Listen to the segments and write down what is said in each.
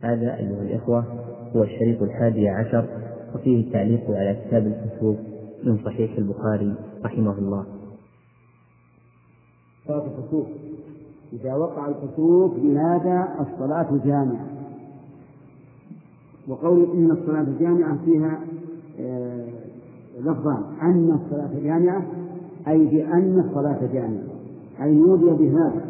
هذا أيها الإخوة هو الشريط 11، وفيه التعليق على كتاب الكسوف من صحيح البخاري رحمه الله. صلاة الكسوف، إذا وقع الكسوف ينادى الصلاة جامعة. وقول إن الصلاة جامعة فيها لفظان: أن الصلاة جامعة أي بأن الصلاة جامعة، أي نودي بهذا.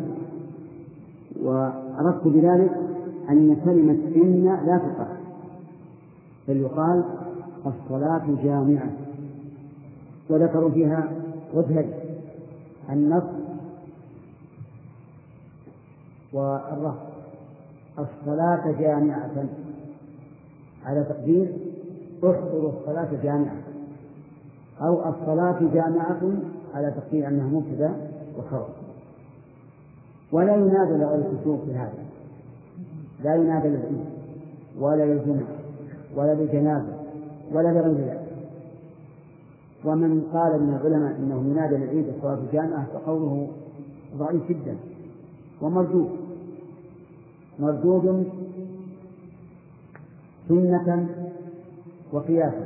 وأردت بذلك أن كلمة إن لا تقال، بل يقال الصلاة جامعة. وذكروا فيها وجهين: النص والرفع. الصلاة جامعة على تقدير احضروا الصلاة جامعة، أو الصلاة جامعة على تقدير أنها مبتدأ وخبر. ولا ينادى لغير الكسوف بهذا، لا ينادى للعيد ولا للجمعة ولا للجنازة ولا لغير ذلك. ومن قال من العلماء إنه ينادى للعيد الصلاة جامعة فقوله ضعيف جدا ومردود سنة وقياسا.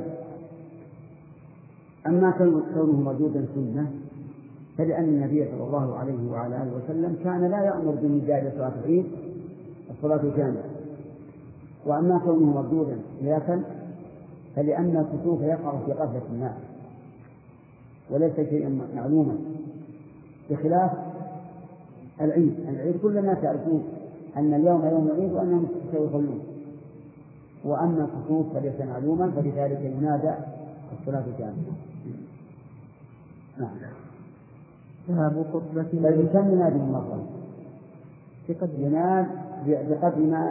أما كونه مردودا سنة فلأن النبي صلى الله عليه وعلى آله وسلم كان لا يأمر بنداء صلاة العيد الصلاة جامعة. وأما كونه مردودا قياسا فلأن الكسوف يقع في غفلة الناس وليس شيئا معلوما، بخلاف العيد كل الناس يعرفون أن اليوم يوم العيد وأنهم سيصلون. وأما الكسوف فليس معلوما، فلذلك ينادى الصلاة جامعة. نعم. باب خطبة بل كم ينادي مرة يناد بقدر ما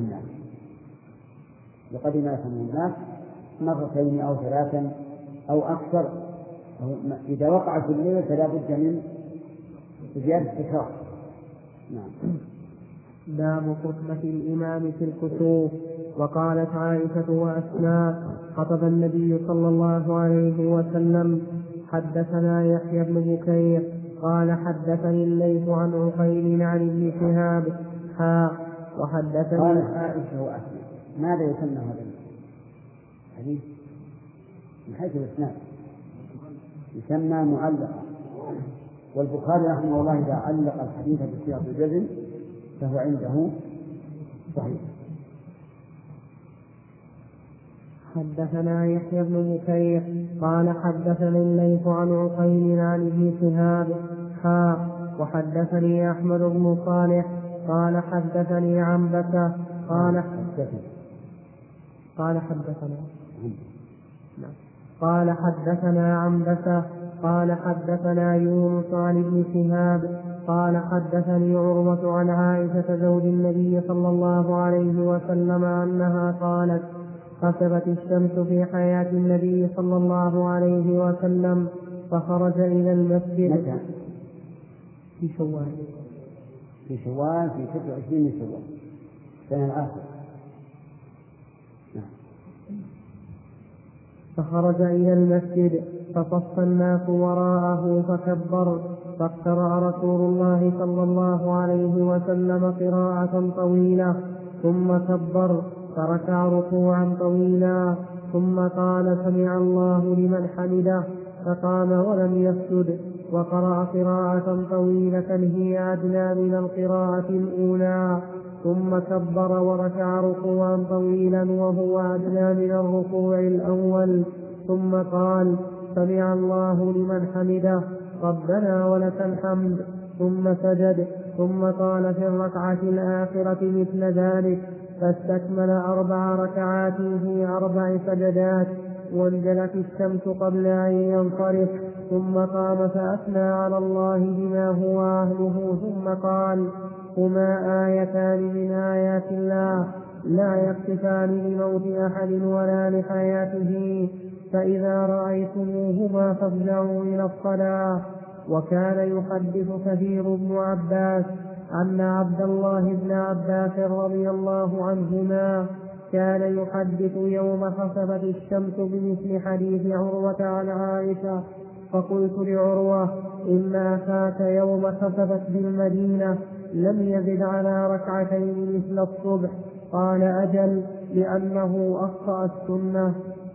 يفهمه الناس، مرتين أو ثلاثا أو أكثر. إذا وقع في الليل فلا بد من زيادة التكرار. نعم. باب خطبة الإمام في الكسوف. وقالت عائشة وأسماء: خطب النبي صلى الله عليه وسلم. حدثنا يحيى بن بكير قال حدثني الليث عن عقيل عن ابن شهاب وحدثني. قالت عائشة وأسماء، ماذا يسمى هذا الحديث من حيث الإسناد؟ يسمى معلقا، والبخاري رحمه الله إذا علق الحديث بصيغة الجزم فهو عنده صحيح. حدثنا يحيى بن بكير قال حدثني الليث عن عقيل عن ابن شهاب وحدثني أحمد بن صالح قال حدثني عنبسة حدثنا عنبسة قال حدثنا يونس عن ابن شهاب قال حدثني عروة عن عائشة زوج النبي صلى الله عليه وسلم أنها قالت: خسفت الشمس في حياة النبي صلى الله عليه وسلم فخرج إلى المسجد في شوال في 29 شوال سنة الآخر. فخرج إلى المسجد فصف الناس وراءه فكبر، فاقترأ رسول الله صلى الله عليه وسلم قراءة طويلة ثم كبر فركع ركوعا طويلا ثم قال: سمع الله لمن حمده، فقام ولم يسجد وقرأ قراءة طويلة هي أدنى من القراءة الأولى ثم كبر وركع ركوعا طويلا وهو أدنى من الركوع الأول ثم قال: سمع الله لمن حمده ربنا ولك الحمد، ثم سجد ثم قال في الركعة الآخرة مثل ذلك، فاستكمل 4 ركعات في 4 سجدات، وانجلت الشمس قبل أن ينصرف، ثم قام فأثنى على الله بما هو أهله، ثم قال: هما آيتان من آيات الله لا يخسفان لموت أحد ولا لحياته، فإذا رأيتموهما فافزعوا إلى الصلاة. وكان يحدث كثير بن عباس أن عبد الله بن عباس رضي الله عنهما كان يحدث يوم خسفت الشمس بمثل حديث عروة عن عائشة، فقلت لعروة: إن أخاك يوم خسفت بالمدينة لم يزد على ركعتين مثل الصبح. قال أجل لأنه أخطأ السنة.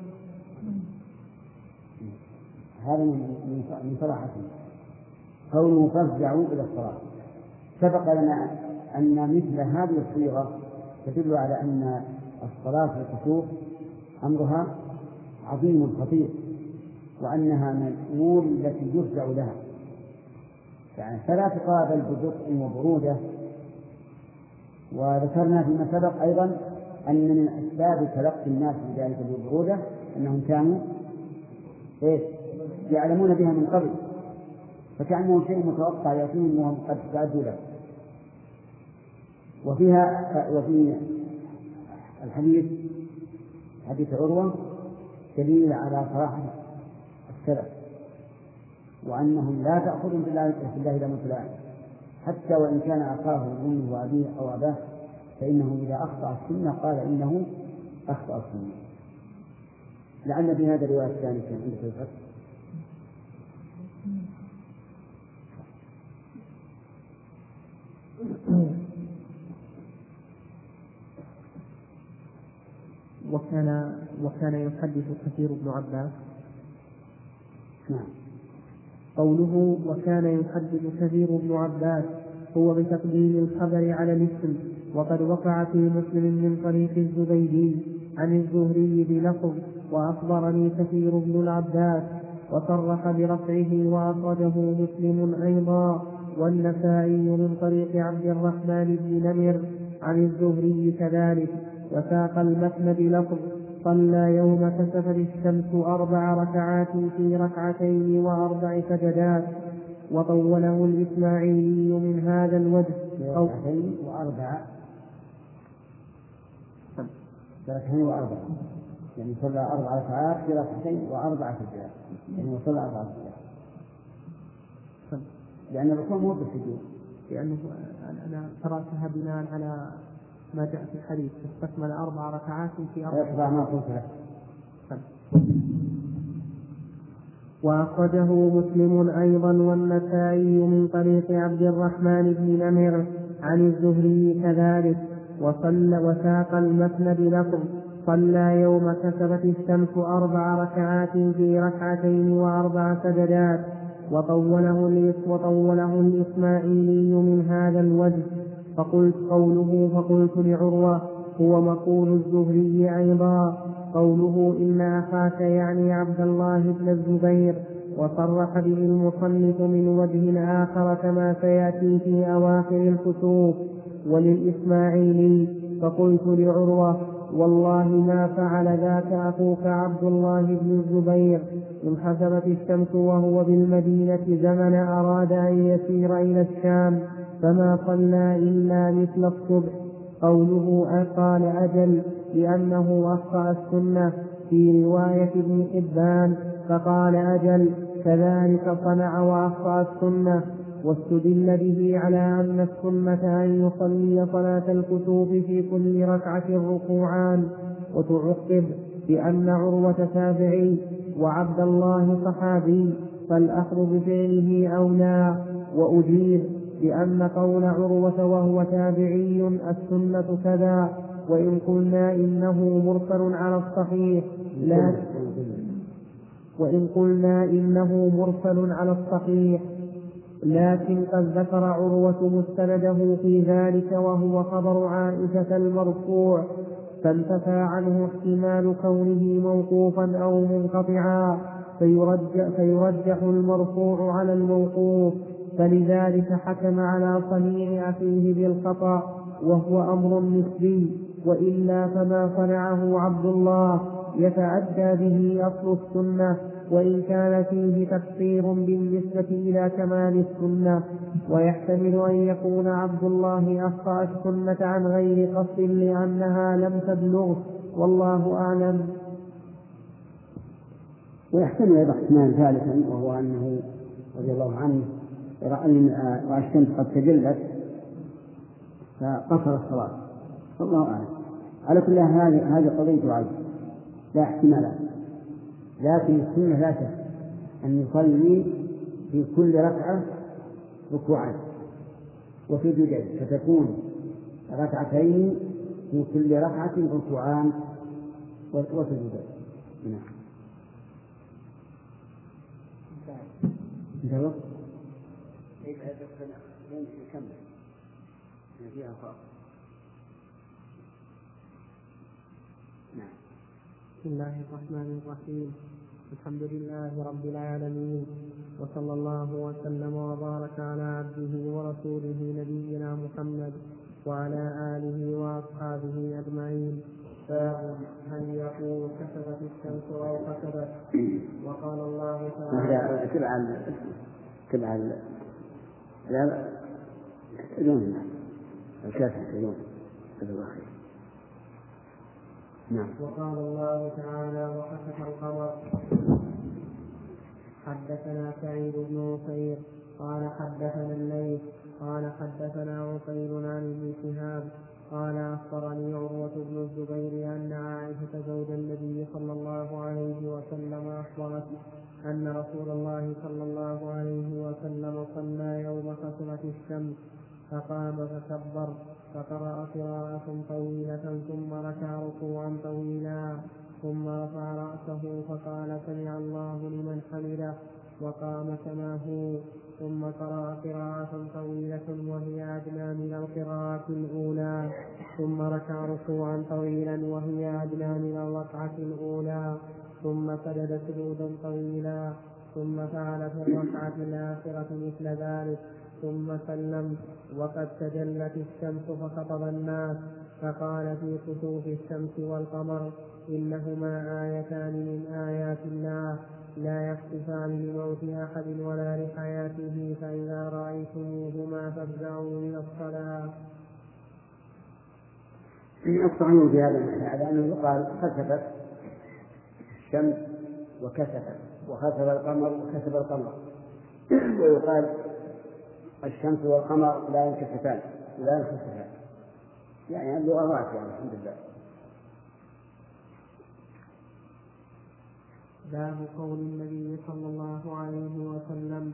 هذا من صراحته قوله فافزعوا إلى الصلاة. سبق لنا أن مثل هذه الصيغة تدل على أن الصلاة في الكسوف أمرها عظيم خطير، وأنها من الأمور التي يفزع لها، يعني فلا تقابل ببطء وبرودة. وذكرنا فيما سبق أيضا أن من أسباب تلقي الناس بذلك البرودة أنهم كانوا يعلمون بها من قبل، فكأنه شيء متوقع يأتيهم وهم قد استعدوا له. وفي الحديث حديث عروة دليل على صراحة السلف، وأنهم لا تأخذهم بالله لهم فلان، حتى وإن كان أخاه من أمه وأبيه أو أباه، فإنه إذا أخطأ السنة قال إنه أخطأ السنة. لعل بهذا الرواية الثانية كان عندك الفتح. وكان يحدث كثير بن عباس. نعم. قوله وكان يحدث كثير بن عباس هو بتقديم الخبر على الاسم، وقد وقع في مسلم من طريق الزبيدي عن الزهري بلفظ وأخبرني كثير بن العباس، وصرح برفعه وأخرجه مسلم أيضا والنسائي من طريق عبد الرحمن بن نمر عن الزهري كذلك، وساق المتن بلفظ صلى يوم كسفت الشمس 4 ركعات في 2 و4 سجدات. وطوله الإسماعيلي من هذا الوجه 2 و4 يعني صلى 4 ركعات في 2 و4 سجدات، يعني وصلى 4 سجدات، لأن الركوع مو بالسجود، لأنه أنا قرأتها بناء على ما جاء في الحديث استكمل 4 ركعات في 4. ما قلت له. وأخرجه مسلم أيضا والنسائي من طريق عبد الرحمن بن نمر عن الزهري كذلك، وساق المتن بلفظ صلى يوم كسفت الشمس 4 ركعات في 2 و4 سجدات. وطوله الإسماعيلي من هذا الوجه. فقلت لعروة هو مقول الزهري أيضا. قوله إن أخاك يعني عبد الله بن الزبير، وصرح به المصنف من وجه آخر كما سيأتي في أواخر الكتب. وللإسماعيلي فقلت لعروة والله ما فعل ذاك أخوك عبد الله بن الزبير، انحسبت الشمس وهو بالمدينة زمن أراد أن يسير إلى الشام فما صلى إلا مثل الصبح. قوله قال أجل لأنه أخطأ السنة في رواية ابن حبان، فقال أجل كذلك صنع وأخطأ السنة. واستدل به على أن السنة أن يصلي صلاة الكسوف في كل ركعة ركوعان. وتعقب بأن عروة تابعي وعبد الله صحابي، فالأخذ بفعله أولى. وأجيب بأن قول عروة وهو تابعي السنة كذا، وإن قلنا إنه مرسل على الصحيح لكن قد ذكر عروة مستنده في ذلك وهو خبر عائشة المرفوع، فانتفى عنه احتمال كونه موقوفا أو منقطعا، فيرجح المرفوع على الموقوف، فلذلك حكم على صنيع أخيه بالخطأ وهو أمر نسبي. وإلا فما صنعه عبد الله يتعدى به أصل السنة، وإن كان فيه تقصير بالنسبة إلى كمال السنة، ويحتمل أن يكون عبد الله أخطأ السنة عن غير قصد لأنها لم تبلغه، والله أعلم. ويحتمل أيضا احتمال ثالثا، وهو أنه رضي الله عنه رأى الشمس قد تجلت فقصر الصلاة، والله أعلم. على كل هذه قضية عين لا احتمال، لكن السنة لا شك أن يصلي في كل ركعة ركوعين، وفي الجدل فتكون ركعتين في كل ركعة ركوعان وسجودان. نعم. انتهى. كيف يدخل يكمل فيها خاص. نعم. بسم الله الرحمن الرحيم. الحمد لله رب العالمين، وصلى الله وسلم وبارك على عبده ورسوله نبينا محمد وعلى آله وأصحابه أجمعين. باب هل يقول كسفت الشمس أو خسفت؟ وقال الله تعالى تبع لا يحتاجون الكافر يحتاجون هذا الأخير. نعم. وقال الله تعالى وخسف القمر. حدثنا سعيد بن عقيل قال حدثنا الليث قال حدثنا عقيل عن ابن شهاب قال أخبرني عروة بن الزبير أن عائشة زوج النبي صلى الله عليه وسلم أخبرت أن رسول الله صلى الله عليه وسلم صلى يوم خسفت الشمس فقام فكبر فقرأ قراءة طويلة ثم ركع ركوعا طويلا ثم رفع رأسه فقال سمع الله لمن حمده وقام كما هو ثم قرأ قراءة طويلة وهي أدنى من القراءة الأولى ثم ركع ركوعا طويلا وهي أدنى من الركعة الأولى ثم سجد سجودا طويلا ثم فعل في الركعة الآخرة مثل ذلك ثم سلم. وقد تجلت الشمس فخطب الناس فقال في كسوف الشمس والقمر إنهما آيتان من آيات الله لا يخسفان لموت أحد ولا لحياته فإذا رأيتموهما فافزعوا من الصلاة. الصحيح في هذا المعنى أنه يقال خسفت الشمس وكسفت وخسف القمر وكسف القمر، ويقال الشمس والقمر لا ينكسفان يعني اللغات يعني الحمد لله. باب قول النبي صلى الله عليه وسلم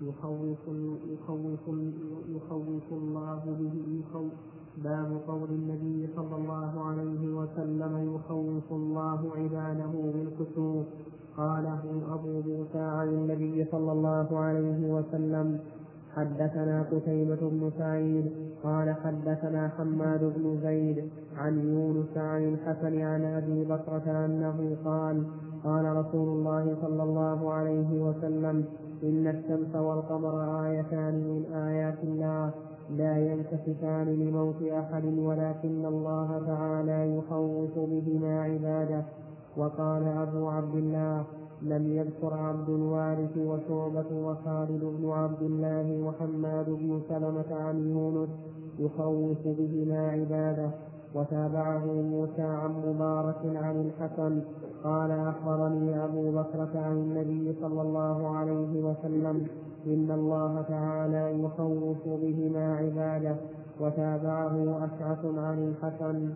باب قول النبي صلى الله عليه وسلم يخوف الله عباده بالكسوف. قاله أبو موسى عن النبي صلى الله عليه وسلم. حدثنا قتيبة بن سعيد قال حدثنا حماد بن زيد عن يونس عن الحسن عن أبي بكرة أنه قال قال رسول الله صلى الله عليه وسلم إن الشمس والقمر آيتان من آيات الله لا ينكسفان لموت أحد ولكن الله تعالى يخوف بهما عباده. وقال أبو عبد الله لم يذكر عبد الوارث وشعبة وخالد بن عبد الله وحماد بن سلمة عن يونس يخوف بهما عباده. وتابعه موسى عن مبارك عن الحسن قال أخبرني أبو بكرة عن النبي صلى الله عليه وسلم إن الله تعالى يخوف بهما عباده. وتابعه أشعث عن الحسن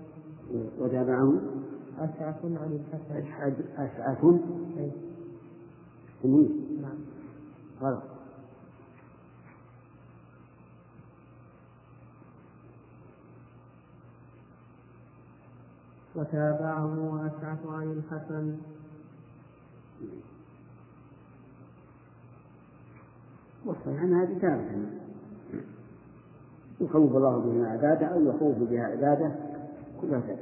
أشعث عن الحسن أشعث نعم غلط. وتابعه أشعث عن الحسن والصحيح أن هذه ثابتة يخوف الله بها عباده أو يخوف بها عباده كلها ثابتة.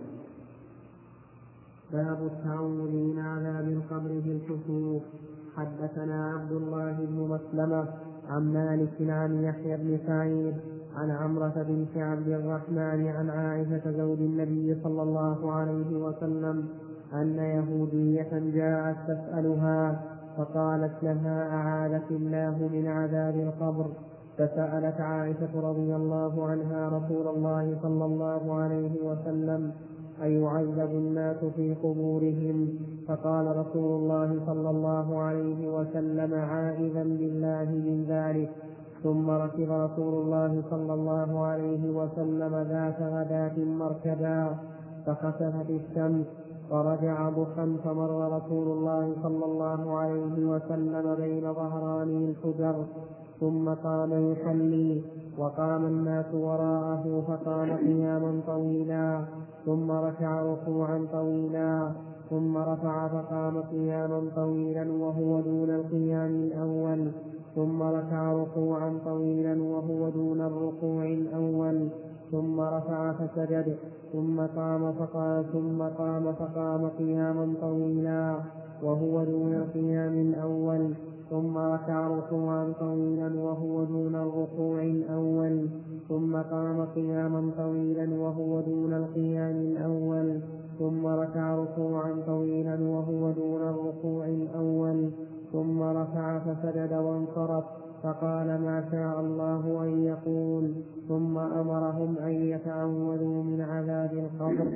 باب التعوذ من عذاب القبر بالكسوف. حدثنا عبد الله بن مسلمة عن مالك عن يحيى بن سعيد عن عمرة بنت عبد الرحمن عن عائشة زوج النبي صلى الله عليه وسلم أن يهودية جاءت تسألها فقالت لها أعاذك الله من عذاب القبر. فسألت عائشة رضي الله عنها رسول الله صلى الله عليه وسلم أيعذب الناس في قبورهم؟ فقال رسول الله صلى الله عليه وسلم عائذا بالله من ذلك. ثم ركب رسول الله صلى الله عليه وسلم ذات غداة مركبا فخسفت الشمس فرجع ضحى فمر رسول الله صلى الله عليه وسلم بين ظهراني الحجر ثم قام يصلي، وقام الناس وراءه فقام قياما طويلا، ثم ركع ركوعا طويلا، ثم رفع فقام قياما طويلا وهو دون القيام الأول، ثم ركع ركوعا طويلا وهو دون الركوع الأول، ثم رفع فسجد، ثم قام فقام قياما طويلا وهو دون القيام الأول، ثم ركع ركوعا طويلا وهو دون الركوع الأول، ثم قام قياما طويلا وهو دون القيام الأول، ثم ركع ركوعا طويلا وهو دون الركوع الأول، ثم رفع فسجد وانصرف، فقال ما شاء الله أن يقول، ثم أمرهم أن يتعوذوا من عذاب القبر.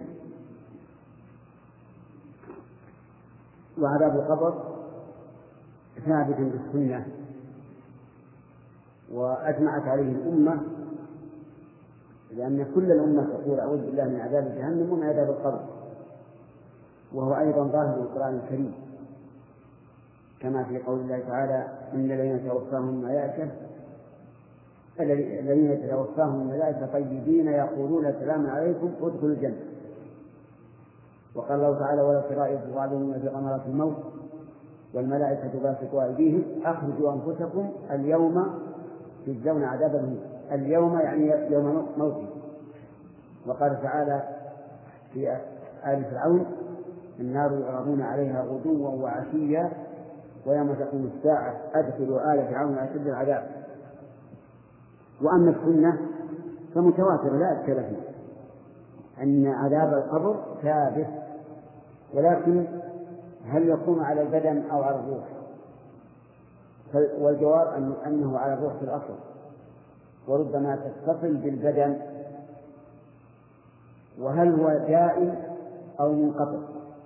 وعذاب القبر ثابت بالسنة، وأجمعت عليه الأمة، لأن كل الأمة تقول أعوذ بالله من عذاب جهنم ومن عذاب القبر، وهو أيضا ظاهر القرآن الكريم، كما في قول الله تعالى إن الذين يتوفاهم الملائكة طيبين يقولون سلام عليكم ادخلوا الجنة. وقال الله تعالى ولا ترى إذ الظالمون في غمرات الموت والملائكة باسطوا أيديهم أخرجوا أنفسكم اليوم تجزون عذاب الهون. اليوم يعني يوم موته. وقال تعالى في آل فرعون النار يعرضون عليها غدوا وعشيا ويوم تقوم الساعة أدخلوا آل فرعون أشد العذاب. وأما السنة فمتواترة لا أشكال فيه أن عذاب القبر ثابت، ولكن هل يكون على البدن أو على الروح؟ والجواب أنه على الروح في الأصل، وربما تتصل بالبدن. وهل هو دائم أو منقطع؟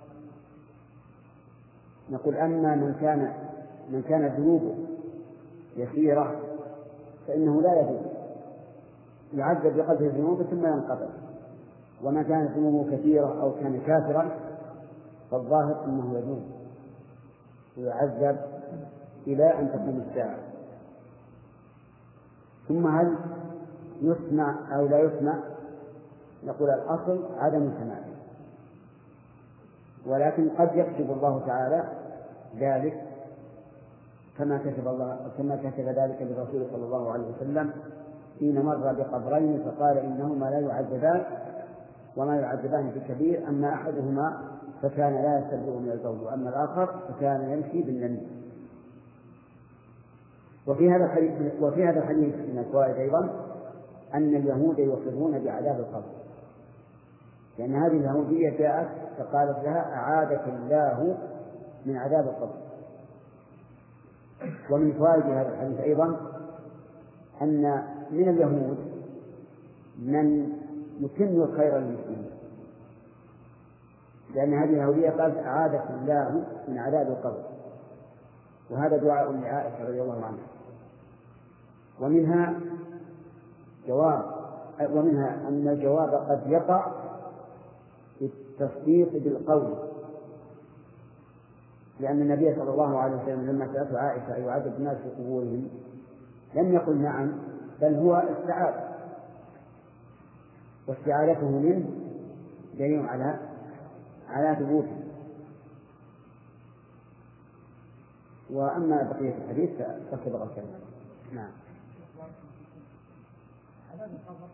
نقول أما من كان ذنوبه يسيرة فإنه لا يذوب، يعذب بقدر ذنوبه ثم ينقطع. وما كانت ذنوبه كثيرة أو كان كافرا فالظاهر أنه يذوب ويعذب إلى أن تقوم الساعة. ثم هل يسمع أو لا يسمع؟ نقول الأصل عدم سماعه، ولكن قد يكتب الله تعالى ذلك كما كتب ذلك للرسول صلى الله عليه وسلم حين مر بقبرين فقال إنهما لا يعذبان وما يعذبان في كبير، أما أحدهما فكان لا يستبرئ من البول وأما الآخر فكان يمشي بالنميمة. وفي هذا الحديث من الفوائد أيضا أن اليهود يقرون بعذاب القبر، لأن هذه اليهودية جاءت فقالت لها أعاذك الله من عذاب القبر. ومن فوائد هذا الحديث أيضا أن من اليهود من يتم الخير للمسلمين، لأن هذه اليهودية قالت أعاذك الله من عذاب القبر، وهذا دعاء لعائشة رضي الله عنها. ومنها أن الجواب قد يقع في التصديق بالقول، لأن النبي صلى الله عليه وسلم لما سألته عائشة أيعذب الناس في قبورهم لم يقل نعم، بل هو استعاذ، واستعاذته منه دليل على ثبوته. وأما بقية الحديث فسبق الكلام. نعم. عذاب القبر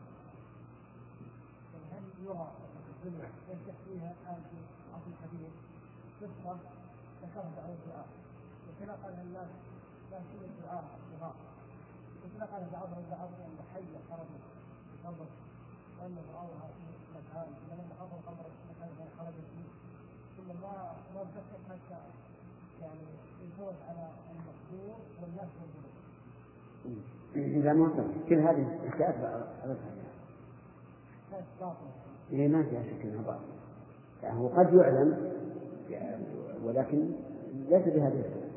هل يرى في الدنيا يفتح فيها الآن في عصر الحديث قصة ذكرت على الدعاء، وكما قال الناس لا شيء الدعاء الصغار، وكما قال بعض الدعاء أن حي خرج في القبر وأنه رأوها في مكان لما حضر القبر مكان خرج فيه ثم ما فتح حتى يعني يفوت على المقبور والناس ينظرون. إذا ما كل هذه الأشياء ما فيها شك أنها باطلة، يعني هو قد يعلم ولكن ليس بهذه الصورة.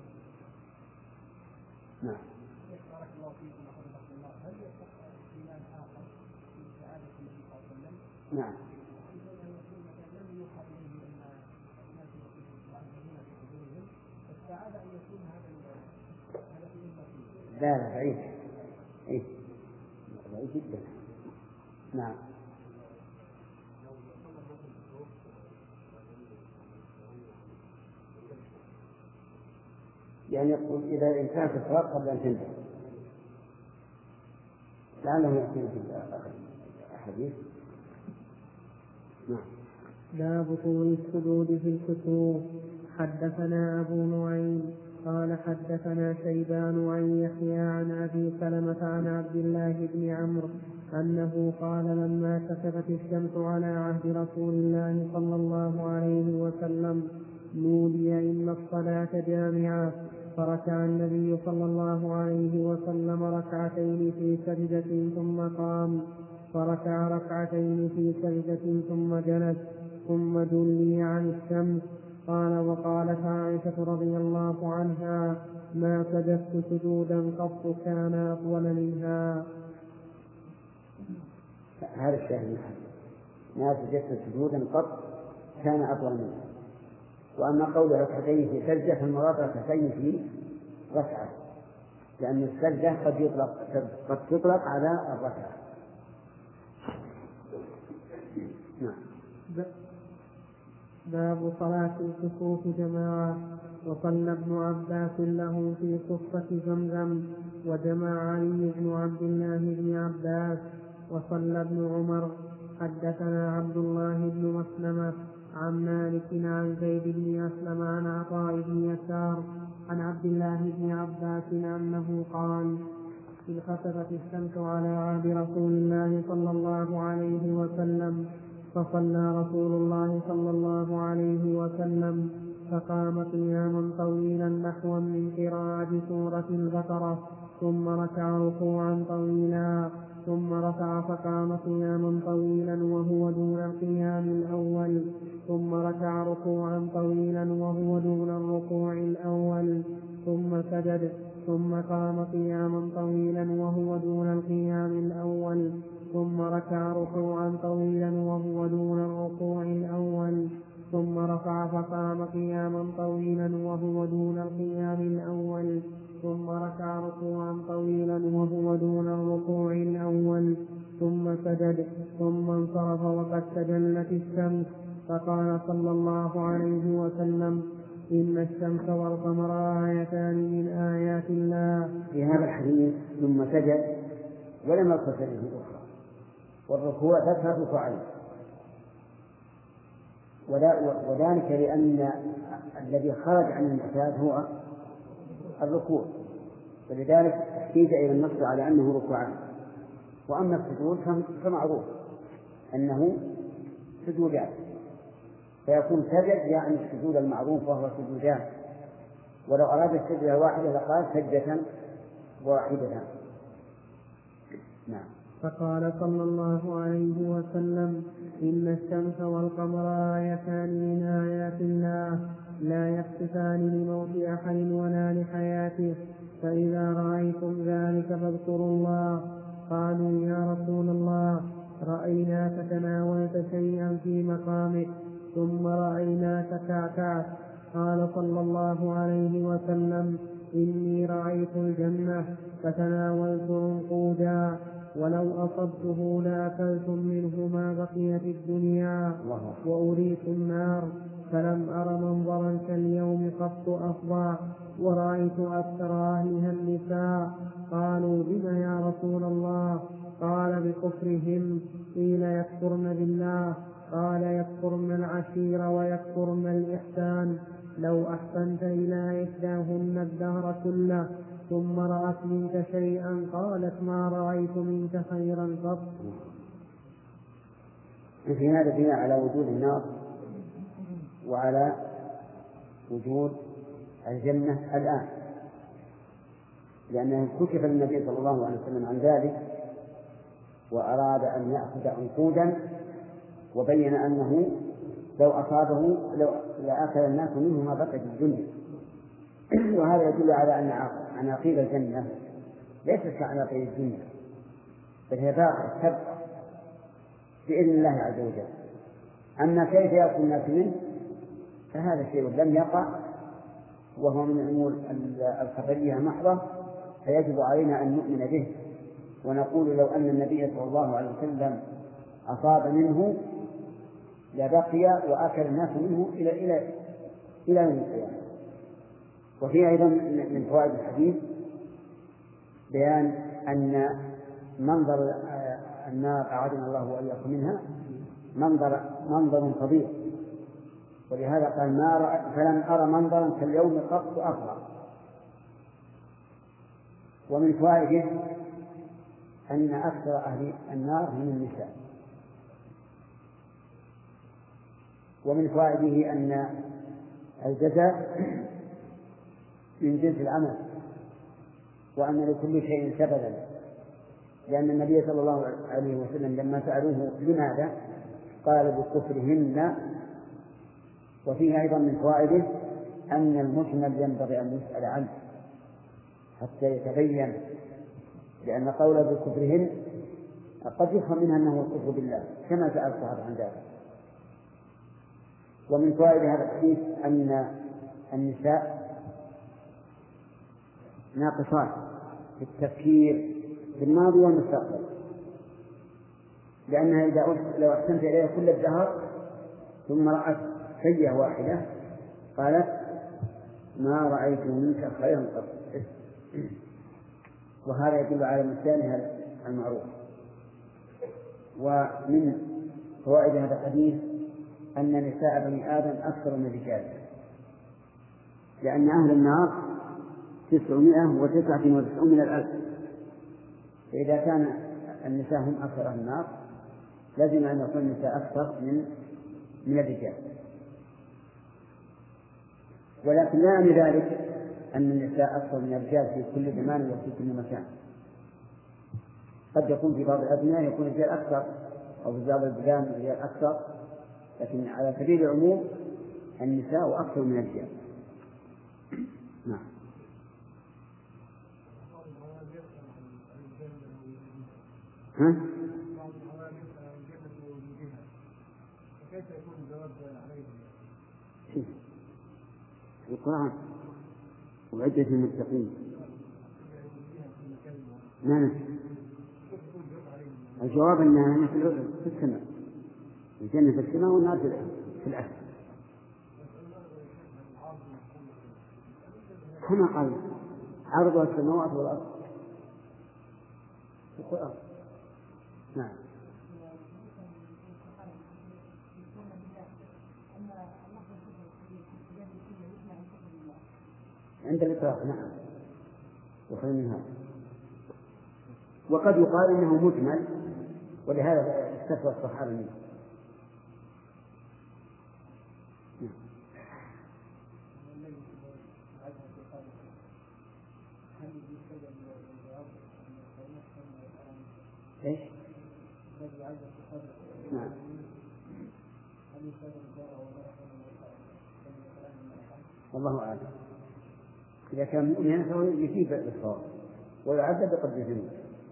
نعم. بارك الله فيكم ورحمة الله. هل يصح إيمان آخر في سعادة النبي صلى الله عليه وسلم؟ نعم. لم يوحى إليه أن الناس يعذبون في قبورهم، السعادة أن يكون هذا في أمته لا لا بعيد. إيه بعيد جدا. نعم. يعني يقول إذا انتهت الصلاة قبل أن تنتهي لعله يأتينا في الحديث. نعم. باب طول السجود في الكسوف. حدثنا أبو نعيم قال حدثنا شيبان عن يحيى عن أبي سلمة عن عبد الله بن عمرو أنه قال لما كسفت الشمس على عهد رسول الله صلى الله عليه وسلم نودي إن الصلاة جامعة، فركع النبي صلى الله عليه وسلم ركعتين في سجدة ثم قام، فركع ركعتين في سجدة ثم جلس، ثم دلي عن الشمس. قال وقالت عائشة رضي الله عنها ما سجدت سجودا قط كان أطول منها. هذا الشاهد ما سجدت سجودا قط كان أطول منها. وأما قول ركعتين في سجدة فالمراد ركعتين في ركعة، لأن السجدة قد تطلق على الركعة. باب صلاة الكسوف جماعة. وصلى ابن عباس له في صفة زمزم، وجمع علي بن عبد الله بن عباس، وصلى ابن عمر. حدثنا عبد الله بن مسلمة عن مالك عن زيد بن أسلم عن عطاء بن يسار عن عبد الله بن عباس أنه قال إذ خسفت الشمس على عهد رسول الله صلى الله عليه وسلم فصلى رسول الله صلى الله عليه وسلم فقام قياما طويلا نحوا من قراءة سورة البقرة، ثم ركع ركوعا طويلا، ثم رفع فقام قياما طويلا وهو دون القيام الأول، ثم ركع ركوعا طويلا وهو دون الركوع الأول، ثم سجد، ثم قام قياما طويلا وهو دون القيام الأول، ثم ركع ركوعا طويلا وهو دون الركوع الأول، ثم رفع فقام قياما طويلا وهو دون القيام الأول، ثم ركع ركوعا طويلا وهو دون الركوع الأول، ثم سجد، ثم انصرف وقد تجلت الشمس. فقال صلى الله عليه وسلم إن الشمس والقمر آيتان من آيات الله. في هذا الحديث ثم سجد ولم يذكر سجده أخرى، والركوع ذكر ركوعين، وذلك لأن الذي خرج عن المعتاد هو الركوع، ولذلك احتيج إلى النص على أنه ركوعان. وأما السجود فمعروف أنه سجودان، فيكون سجد يعني السجود المعروف وهو سجودان، ولو أراد السجدة واحدة لقال سجدة واحدة. نعم. فقال صلى الله عليه وسلم إن الشمس والقمر آيتان من آيات الله لا يخسفان لموت أحد ولا لحياته، فإذا رأيتم ذلك فاذكروا الله. قالوا يا رسول الله رأيناك تناولت شيئا في مقامك ثم رأيناك كعكعت. قال صلى الله عليه وسلم إني رأيت الجنة فتناولت عنقودا ولو أصبته لأكلتم منه ما بقي في الدنيا، وأريت النار فلم أر منظرا كاليوم قط أفظع، ورأيت أكثر أهلها النساء. قالوا بما يا رسول الله؟ قال بكفرهم. قيل يكفرن بالله؟ قال يكفرن العشير ويكفرن الإحسان. لو أحسنت إلى إحداهن الدهر كله ثم رأت منك شيئا قالت ما رأيت منك خيرا قط. في هذا دليل على وجود النار وعلى وجود الجنة الآن، لأنه كشف للنبي صلى الله عليه وسلم عن ذلك وأراد أن يأخذ عنقودا، وبين أنه لو أصابه لأكل الناس منه ما بقي في الدنيا. وهذا يدل على أن عناقيد الجنة ليست كعناقيد الدنيا، بل هي باقية تبقى بإذن الله عز وجل. أما كيف يأكل الناس منه فهذا شيء لم يقع، وهو من الأمور الخبرية محضة، فيجب علينا أن نؤمن به ونقول لو أن النبي صلى الله عليه وسلم أصاب منه لبقي وأكل الناس منه إلى يوم القيامة. وفي أيضا من فوائد الحديث بيان أن منظر النار أعاذنا الله وإياكم منها منظر فظيع، ولهذا قال فلم أرى منظرا كاليوم قط أفظع. ومن فوائده أن أكثر أهل النار هم النساء. ومن فوائده أن الجزاء من جنس العمل، وأن لكل شيء سببا، لأن النبي صلى الله عليه وسلم لما سألوه لماذا قال بكفرهن. وفيه أيضا من فوائده أن المجمل ينبغي أن يسأل عنه حتى يتبين، لأن قوله بكفرهن قد يفهم منها أنه الكفر بالله كما سأل الصحابة عن ذلك. ومن فوائد هذا الحديث أن النساء ناقصات في التفكير في الماضي والمستقبل، لأنها لو أحسنت إليها كل الدهر ثم رأت سيئة واحدة قالت ما رأيت منك خيرا قط. وهذا يدل على مثالها المعروف. ومن فوائد هذا الحديث أن نساء بني آدم أكثر من الرجال، لأن أهل النار 999 من الألف، فإذا كان النساء هم أكثر أهل النار لازم أن يكون النساء أكثر من الرجال. ولكن لا يعني ذلك أن النساء أكثر من الرجال في كل زمان وفي كل مكان. قد يكون في بعض الأزمنة يكون الرجال أكثر، أو في بعض البلدان الرجال أكثر، لكن على سبيل العموم النساء أكثر من الرجال. نعم. ها؟ كيف يكون الجواب عليه؟ القرآن وعدة المتقين. نعم. الجواب أنها في السماء، الجنة في السماء والنار في الأرض، كما قال عرضها السماوات والأرض في القرآن. نعم. عند الإطلاق نعم وخير من هذا. وقد يقال إنه مجمل، ولهذا استثنى الصحابة منه. ايش؟ نعم. والله أعلم. إذا كان مؤمنا فهو يجيب بالصواب ويعذب بقدر ذنوبه.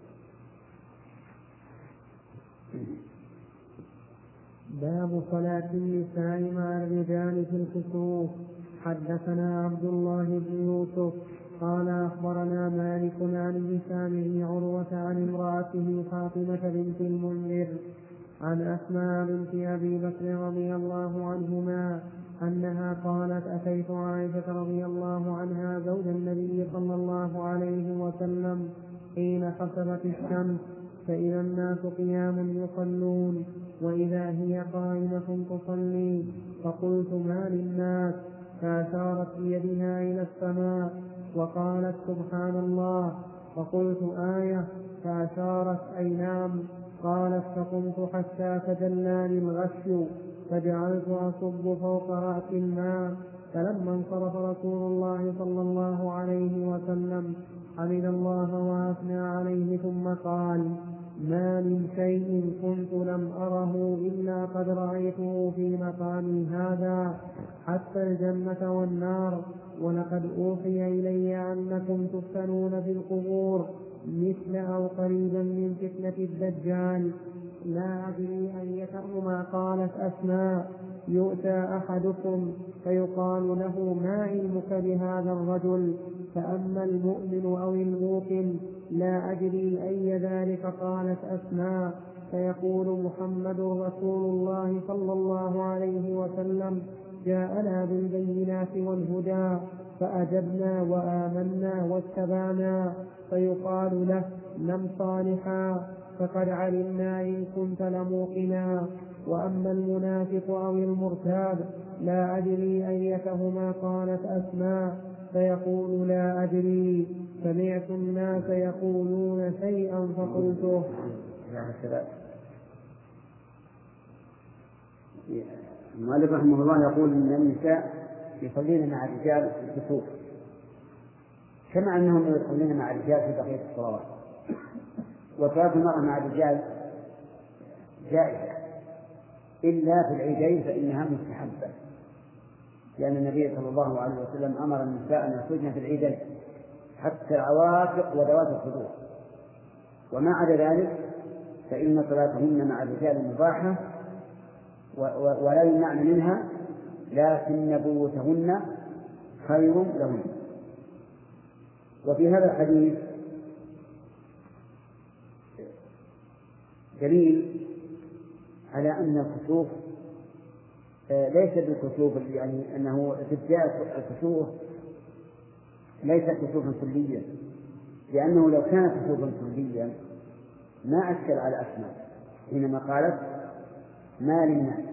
باب صلاة النساء مع الرجال في الكسوف. حدثنا عبد الله بن يوسف قال أخبرنا مالك عن هشام بن عروة عن امرأته فاطمة بنت المنذر عن أسماء بنت أبي بكر رضي الله عنهما أنها قالت أتيت عائشة رضي الله عنها زوج النبي صلى الله عليه وسلم حين خسفت الشمس فإذا الناس قيام يصلون وإذا هي قائمة تصلي، فقلت ما للناس؟ فأشارت بيدها إلى السماء وقالت سبحان الله، فقلت آية؟ فأشارت أي نعم. قالت فقمت حتى تجلاني الغش فجعلت أصب فوق رأس الماء، فلما انصرف رسول الله صلى الله عليه وسلم حمد الله وأثنى عليه ثم قال ما من شيء كنت لم أره إلا قد رأيته في مقامي هذا حتى الجنة والنار، ولقد أوحي إلي أنكم تفتنون في القبور مثل أو قريبا من فتنة الدجال، لا أدري أيتهما قالت أسماء. يؤتى أحدكم فيقال له ما علمك بهذا الرجل؟ فأما المؤمن أو الموقن لا أدري أي ذلك قالت أسماء، فيقول محمد رسول الله صلى الله عليه وسلم جاءنا بالبينات والهدى فأجبنا وآمنا واتبعنا، فيقال له نم صالحا فقد علمنا إن كنت لموقنا. وأما المنافق أو المرتاب لا أدري أيتهما قالت أسماء، فيقول لا أدري، سمعت الناس يقولون شيئا فقلته. المؤلف رحمه الله يقول إن النساء يصلين مع الرجال في الكسوف كما أنهم يصلين مع الرجال في بقية الصلوات. وصلاة المرأة مع الرجال جائزة إلا في العيدين فإنها مستحبة، لأن النبي صلى الله عليه وسلم أمر النساء أن يخرجن في العيدين حتى العواتق وذوات الخدور، وما عدا ذلك فإن صلاتهن مع الرجال مباحة ولا يمنعن منها، لكن نبوتهن خير لهن. وفي هذا الحديث دليل على أن الكسوف ليس بالكسوف يعني أنه ابتداء الكسوف ليس كسوفا كليا، لأنه لو كان كسوفا كليا ما أشكل على أسماء حينما قالت ما للناس،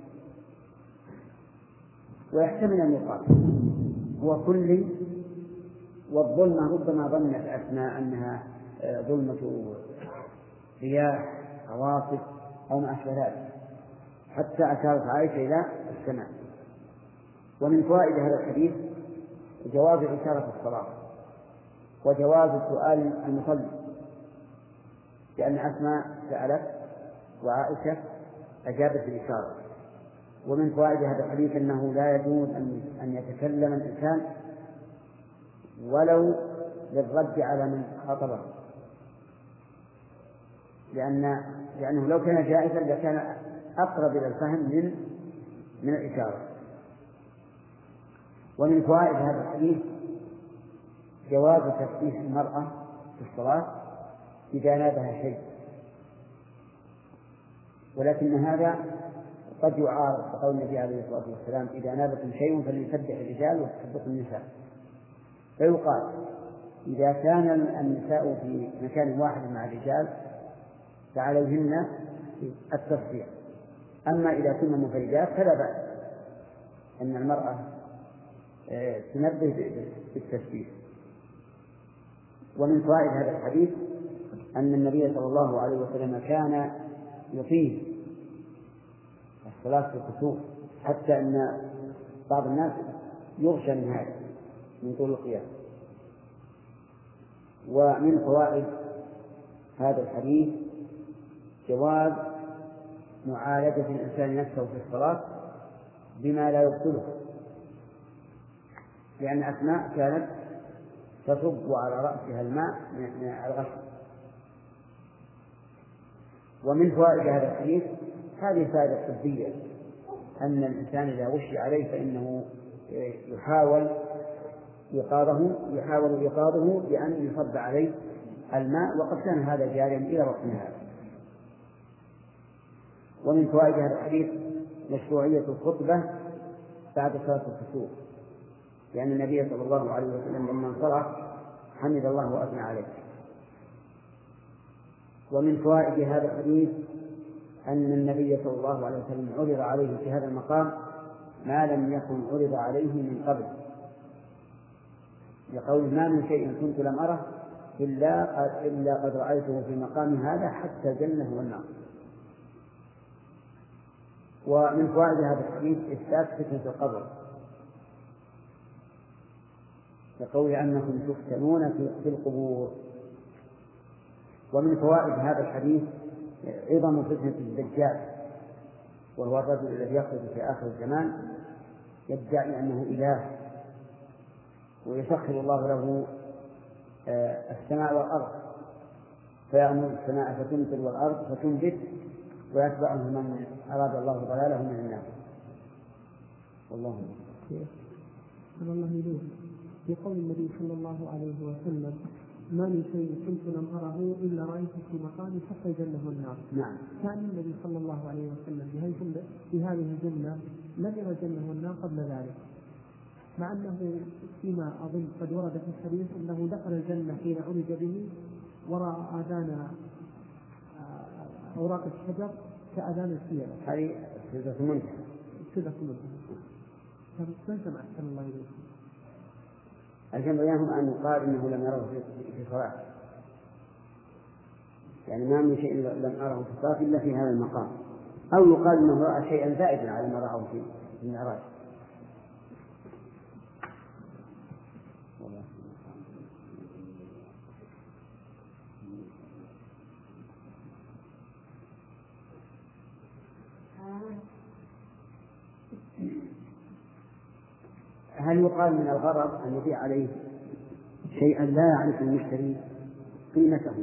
ويحتمل أن يقال هو كلي، والظلمة ربما ظنت أسماء أنها ظلمة رياح عواصف أو ما أشبه ذلك، حتى أشارت عائشة إلى السماء. ومن فوائد هذا الحديث جواز إشارة الصلاة وجواز سؤال المصلي، لأن أسماء سألت وعائشة أجابت بالإشارة. ومن فوائد هذا الحديث أنه لا يجوز أن يتكلم الإنسان ولو للرد على من خاطبه، لأنه لو كان جائزا لكان أقرب إلى الفهم من الإشارة. ومن فوائد هذا الحديث جواز تفتيش المرأة في الصلاة إذا نابها شيء، ولكن هذا قد يعارض بقول النبي عليه الصلاة والسلام إذا نابكم شيء فليسبح الرجال وتسبح النساء. فيقال إذا كان النساء في مكان واحد مع الرجال فعليهن التصفية، أما إذا كنا مفردات فلا بأس أن المرأة تنبه بالتسبيح. ومن فوائد هذا الحديث أن النبي صلى الله عليه وسلم كان يطيل الصلاة في الكسوف، حتى أن بعض الناس يغشى من هذا من طول القيام. ومن فوائد هذا الحديث جواز معالجة الإنسان نفسه في الصلاة بما لا يبطله، لأن أسماء كانت تصب على رأسها الماء من الغسل. ومن فوائد هذا الحديث هذه فائدة طبية، أن الإنسان إذا غشي عليه فإنه يحاول إيقاظه بأن يصب عليه الماء، وقد كان هذا جاريا إلى وقتنا هذا. ومن فوائد هذا الحديث مشروعية الخطبة بعد صلاة الكسوف، لأن النبي صلى الله عليه وسلم لما انصرف حمد الله وأثنى عليه. ومن فوائد هذا الحديث أن النبي صلى الله عليه وسلم عرض عليه في هذا المقام ما لم يكن عرض عليه من قبل، يقول ما من شيء كنت لم أره إلا قد رأيته في مقام هذا حتى الجنة والنار. ومن فوائد هذا الحديث إثبات فتنة القبر، يقول أنكم تفتنون في القبور. ومن فوائد هذا الحديث عظم فتنة الدجال، وهو الرجل الذي يخرج في آخر الزمان يدعي أنه إله، ويسخر الله له السماء والأرض، فيأمر السماء فتمطر والأرض فتنبت ويتبعه من أراد الله ضلاله من الناس. والله الله إليه في قول النبي صلى الله عليه وسلم: ما من شيء كنت لم أره إلا رأيته في مقامي حتى الجنة والنار. نعم. كان النبي صلى الله عليه وسلم في هذه الجنة لم يرى الجنة والنار قبل ذلك، مع أنه فيما أظن قد ورد في الحديث أنه دخل الجنة حين عرج به ورأى آذان أوراق الشجر كآذان السيرة. هذه سدرة المنتهى. سدرة المنتهى. ما سمعت كلام الله إليه. الجمع بينهم أن يقال إنه لم يره في صلاة، يعني ما من شيء لم أره في صلاة إلا في هذا المقام، أو يقال إنه رأى شيئا زائدا على ما رأه في المعراج. هل يقال من الغرض أن يبيع عليه شيئا لا يعرف المشتري قيمته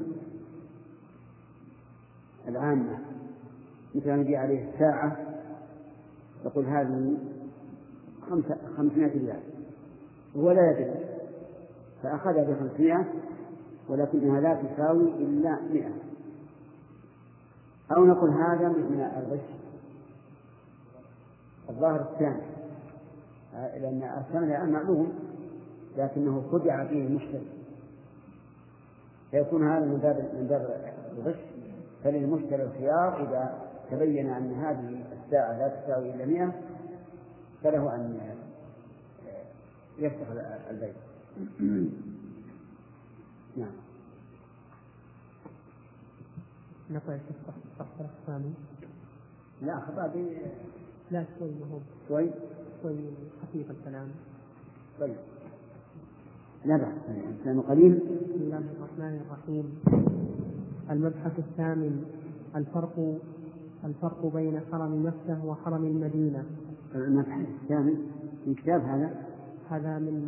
العامة، مثل أن يبيع عليه ساعة يقول هذه 500 ريال وهو لا يدري، فأخذها ب500 ولكنها لا تساوي إلا 100، أو نقول هذا من الغش الظاهر الثاني، لأن الثمن الآن معلوم لكنه خدع فيه المشتري، فيكون هذا من باب الغش. فللمشتري الخيار إذا تبين أن هذه الساعة لا تساوي إلا 100 فله أن يفتح البيع. نعم. نقرأ الصفحة الثانية. لا خطابي لا شوي مهم. شوي خفيف الكلام. طيب. لا بأس، الإنسان قليل. بسم الله الرحمن الرحيم. المبحث الثامن: الفرق بين حرم مكة وحرم المدينة. المبحث الثامن من كتاب هذا من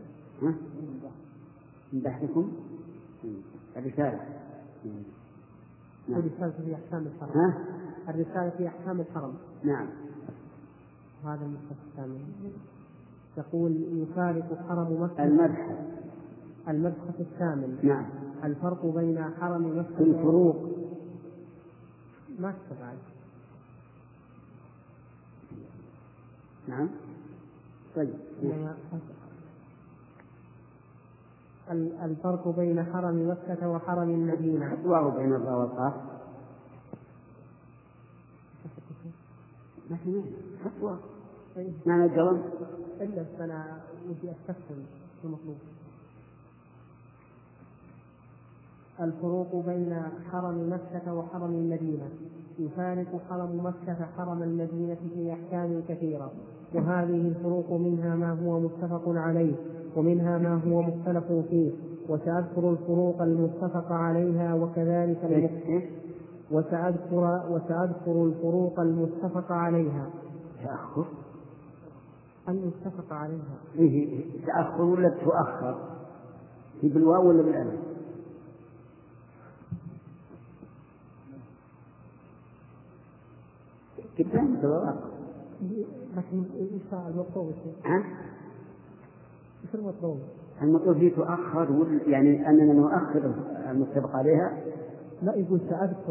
بحثكم الرسالة. الرسالة في أحكام الحرم. الرسالة في أحكام الحرم. نعم. هذا المبحث الثامن. يقول: يفارق حرم مكة. المبحث الثامن. نعم. الفرق بين حرم مكة. الفروق ما استبعد. نعم. طيب. الفرق بين حرم مكة وحرم المدينة. خطوة بين الراء والقاف. ما في خطوة. معنى الجواب. إلا أنا ودي أستفهم المطلوب. الفروق بين حرم مكة وحرم المدينة: يفارق حرم مكة حرم المدينة في أحكام كثيرة، وهذه الفروق منها ما هو متفق عليه ومنها ما هو مختلف فيه، وسأذكر الفروق المتفق عليها وكذلك وسأذكر الفروق المتفق عليها. المتفق عليها. إيه تأخر ولا تؤخر؟ في بالواو ولا بالألف؟ كتاب تواقع. لكن إيش المطلوب؟ إيش المطلوب؟ المطلوب فيه تؤخر يعني أننا نؤخر المتفق عليها. لا يقول سأذكر.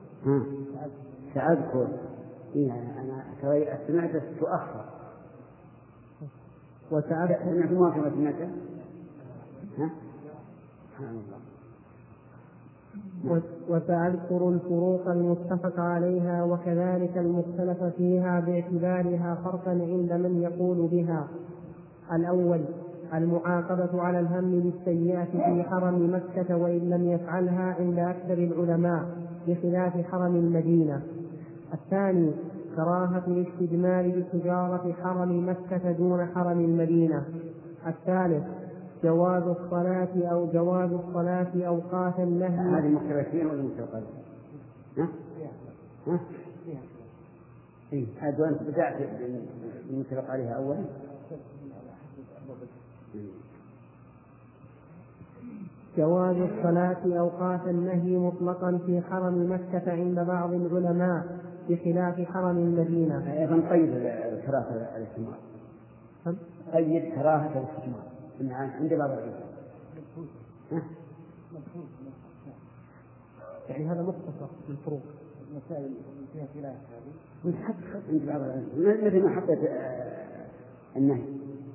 سأذكر. يعني أنا سمعت تؤخر. سمعت ما سمعت. سبحان الله. وسأذكر الفروق المتفق عليها وكذلك المختلف فيها باعتبارها فرقا عند من يقول بها. الأول: المعاقبة على الهم بالسيئة في حرم مكة وإن لم يفعلها عند أكثر العلماء بخلاف حرم المدينة. الثاني: كراهة الاستجمار بتجارة حرم مكة دون حرم المدينة. الثالث: جواز الصلاة أوقات النهي. هذه مختلفين ولا مختلفين؟ هذا أنت بدأت بالمتفق عليها أولا. جواز الصلاة أوقات النهي مطلقا في حرم مكة عند بعض العلماء بخلاف حرم المدينة. أيضا قيد كراهة الاحتمال، قيد كراهة الاحتمال عند بعض العلماء. يعني هذا مختصر في الفروق المسائل اللي فيها خلاف هذه وتحط عند بعض العلماء مثل ما حطيت النهي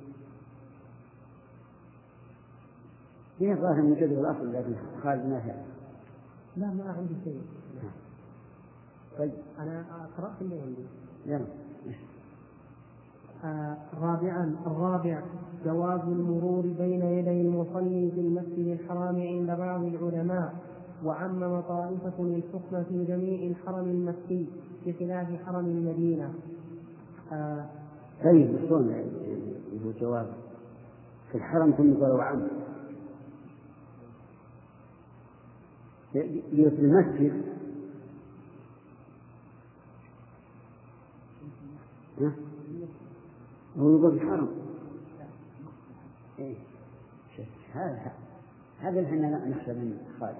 فيها ظاهر من جد الأصل لكن خارج ما فيها. لا ما عندي شيء. طيب أنا قرأت اللي عندي. يلا. الرابع جواز المرور بين يدي المصلي في المسجد الحرام عند بعض العلماء، وعمم طائفة الحكم في جميع الحرم المكي بخلاف حرم المدينة. طيب شلون يقول جواز في الحرم ثم قالوا عام في المسجد هو يقول الحرم. إيه هذا اللي احنا نخشى من خالد.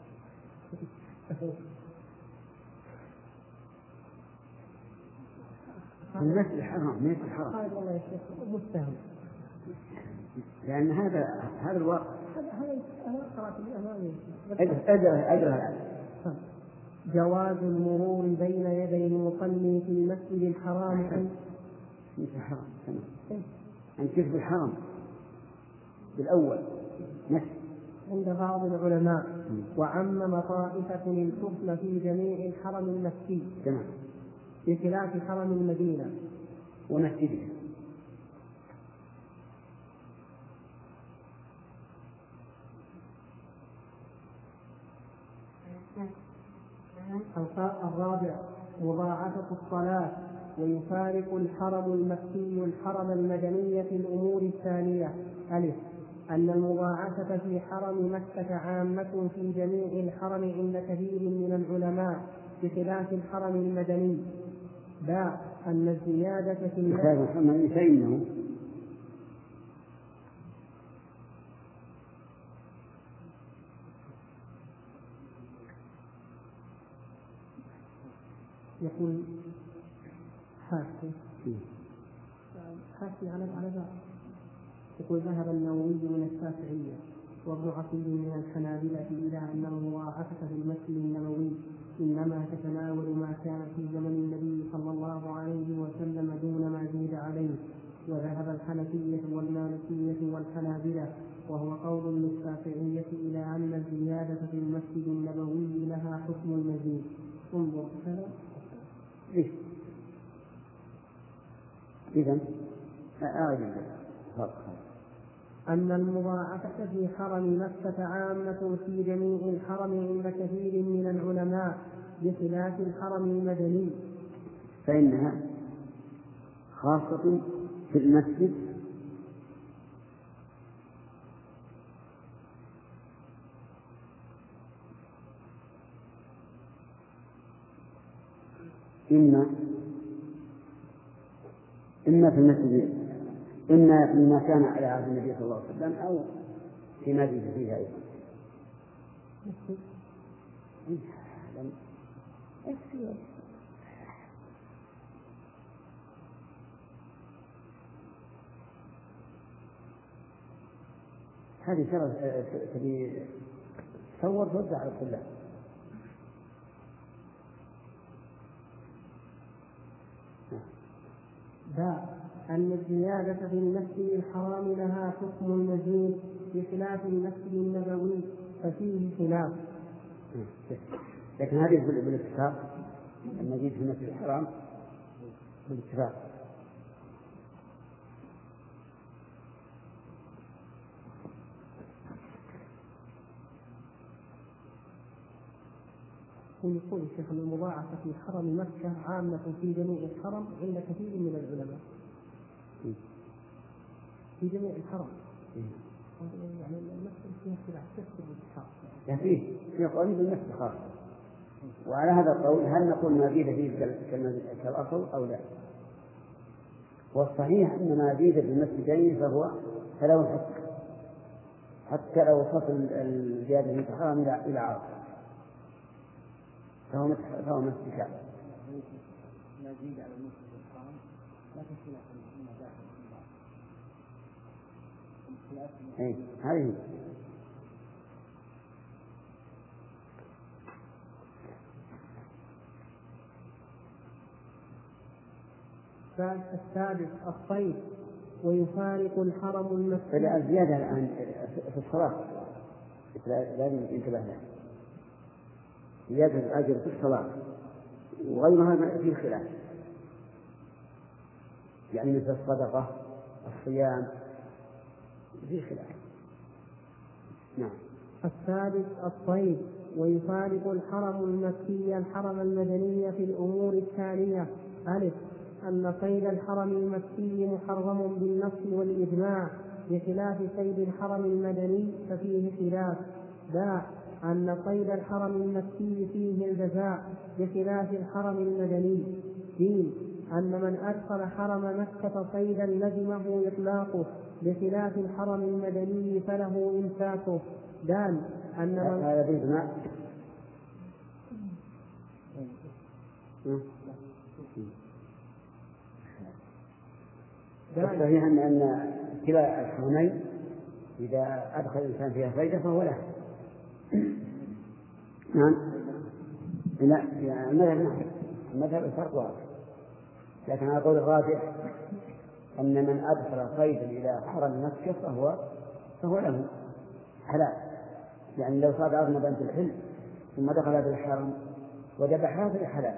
المسجد الحرام ليس الحرام. قال والله يا شيخ مستهم. لأن هذا الواقع. هذا قرأت الأمامي. أجرها. جواز المرور بين يدي المصلي في المسجد الحرام في الحرم أن تكتب الحرم بالأول عند بعض العلماء، وعمم طائفة الحكم في جميع الحرم المكي بخلاف حرم المدينة ومسجده. الرابع مضاعفة الصلاة، ويفارق الحرم المكي الحرم المدني في الأمور التالية: ألف أن المضاعفة في حرم مكة عامة في جميع الحرم عند كثير من العلماء بخلاف الحرم المدني. باء أن الزيادة في المسجد فإنه يقول حاشي على ذا. يقول ذهب النووي من الشافعية وابن عقيل من الحنابلة إلى أن المضاعفة في المسجد النبوي إنما تتناول ما كان في زمن النبي صلى الله عليه وسلم دون ما زيد عليه. وذهب الحنفية والمالكية والحنابلة وهو قول للشافعية إلى أن الزيادة في المسجد النبوي لها حكم المزيد. انظر هذا إذن أن المضاعفة في حرم مكة عامة في جميع الحرم عند كثير من العلماء بخلاف الحرم المدني، فإنها خاصة في المسجد إما في المسجد، إما فيما كان على عهد النبي صلى الله عليه وسلم أو فيما زيد فيه أيضا. هذه شرط تبي تصور توزع على الطلاب. أن الزيادة في المسجد الحرام لها حكم المزيد بخلاف المسجد النبوي ففيه خلاف. لكن هذه بالاتفاق المزيد في المسجد الحرام بالاتفاق. يقول الشيخ المضاعفة في حرم مكة عامة في جميع الحرم عند كثير من العلماء في جميع الحرم. يعني المسجد فيها خلاف تكتب الاتفاق. في قول بالمسجد خاصة. وعلى هذا القول هل نقول ما زيد فيه كالأصل أو لا؟ والصحيح أن ما زيد في المسجدين فله الحكم حتى لو وصل الزيادة من الحرام إلى عرض فهو مسجد كعبة. لا زيد على المسجد الحرام لا تشكيل فيما داخل هذه السادس الصيد ويفارق الحرم المكي. الزيادة الآن في الصلاة لازم ينتبه لها، زيادة الأجر في الصلاة وغيرها في خلاف، يعني مثل الصدقة الصيام في خلاف. نعم. السادس الصيد ويفارق الحرم المكي الحرم المدني في الأمور التالية: ألف أن صيد الحرم المكي محرم بالنص والإجماع بخلاف صيد الحرم المدني ففيه خلاف. باء أن صيد الحرم المكي فيه الجزاء بخلاف الحرم المدني. دين أن من أدخل حرم مكة صيدا لزمه إطلاقه بخلاف الحرم المدني فله إمساكه. دال أن من هذا بإجماع. الصحيح أن كلا الحرمين إذا أدخل الإنسان فيها فائدة فهو له. نعم. لا المذهب الفرق واضح، لكن على قول الراجح أن من أدخل صيدا إلى حرم مكة فهو له حلال، يعني لو صاد أرنبا في الحل ثم دخل بالحرم وذبحها فالحلال.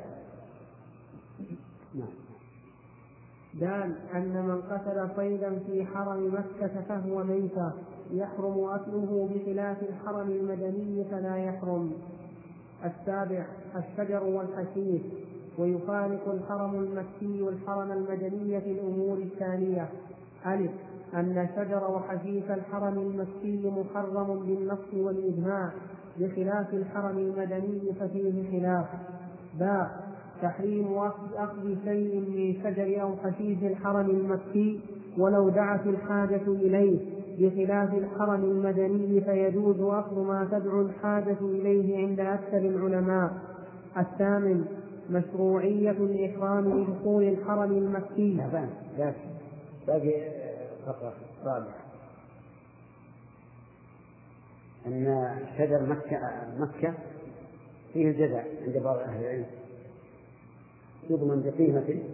نعم. دال أن من قتل صيدا في حرم مكة فهو ميتة يحرم أكله بخلاف الحرم المدني فلا يحرم. السابع الشجر والحشيش ويفارق الحرم المكي والحرم المدني في الأمور التالية: ألف أن شجر وحشيش الحرم المكي محرم بالنص والإجماع بخلاف الحرم المدني ففيه خلاف. باء تحريم أخذ شيء من شجر أو حشيش الحرم المكي ولو دعت الحاجة إليه بخلاف الحرم المدني فيجوز أخذ ما تدعو الحاجة إليه عند أكثر العلماء. الثامن مشروعية الإحرام بدخول الحرم المكي. باقي فقرة رابعة أن شجر مكة فيه الجزاء عند بعض أهل العلم، يضمن بقيمته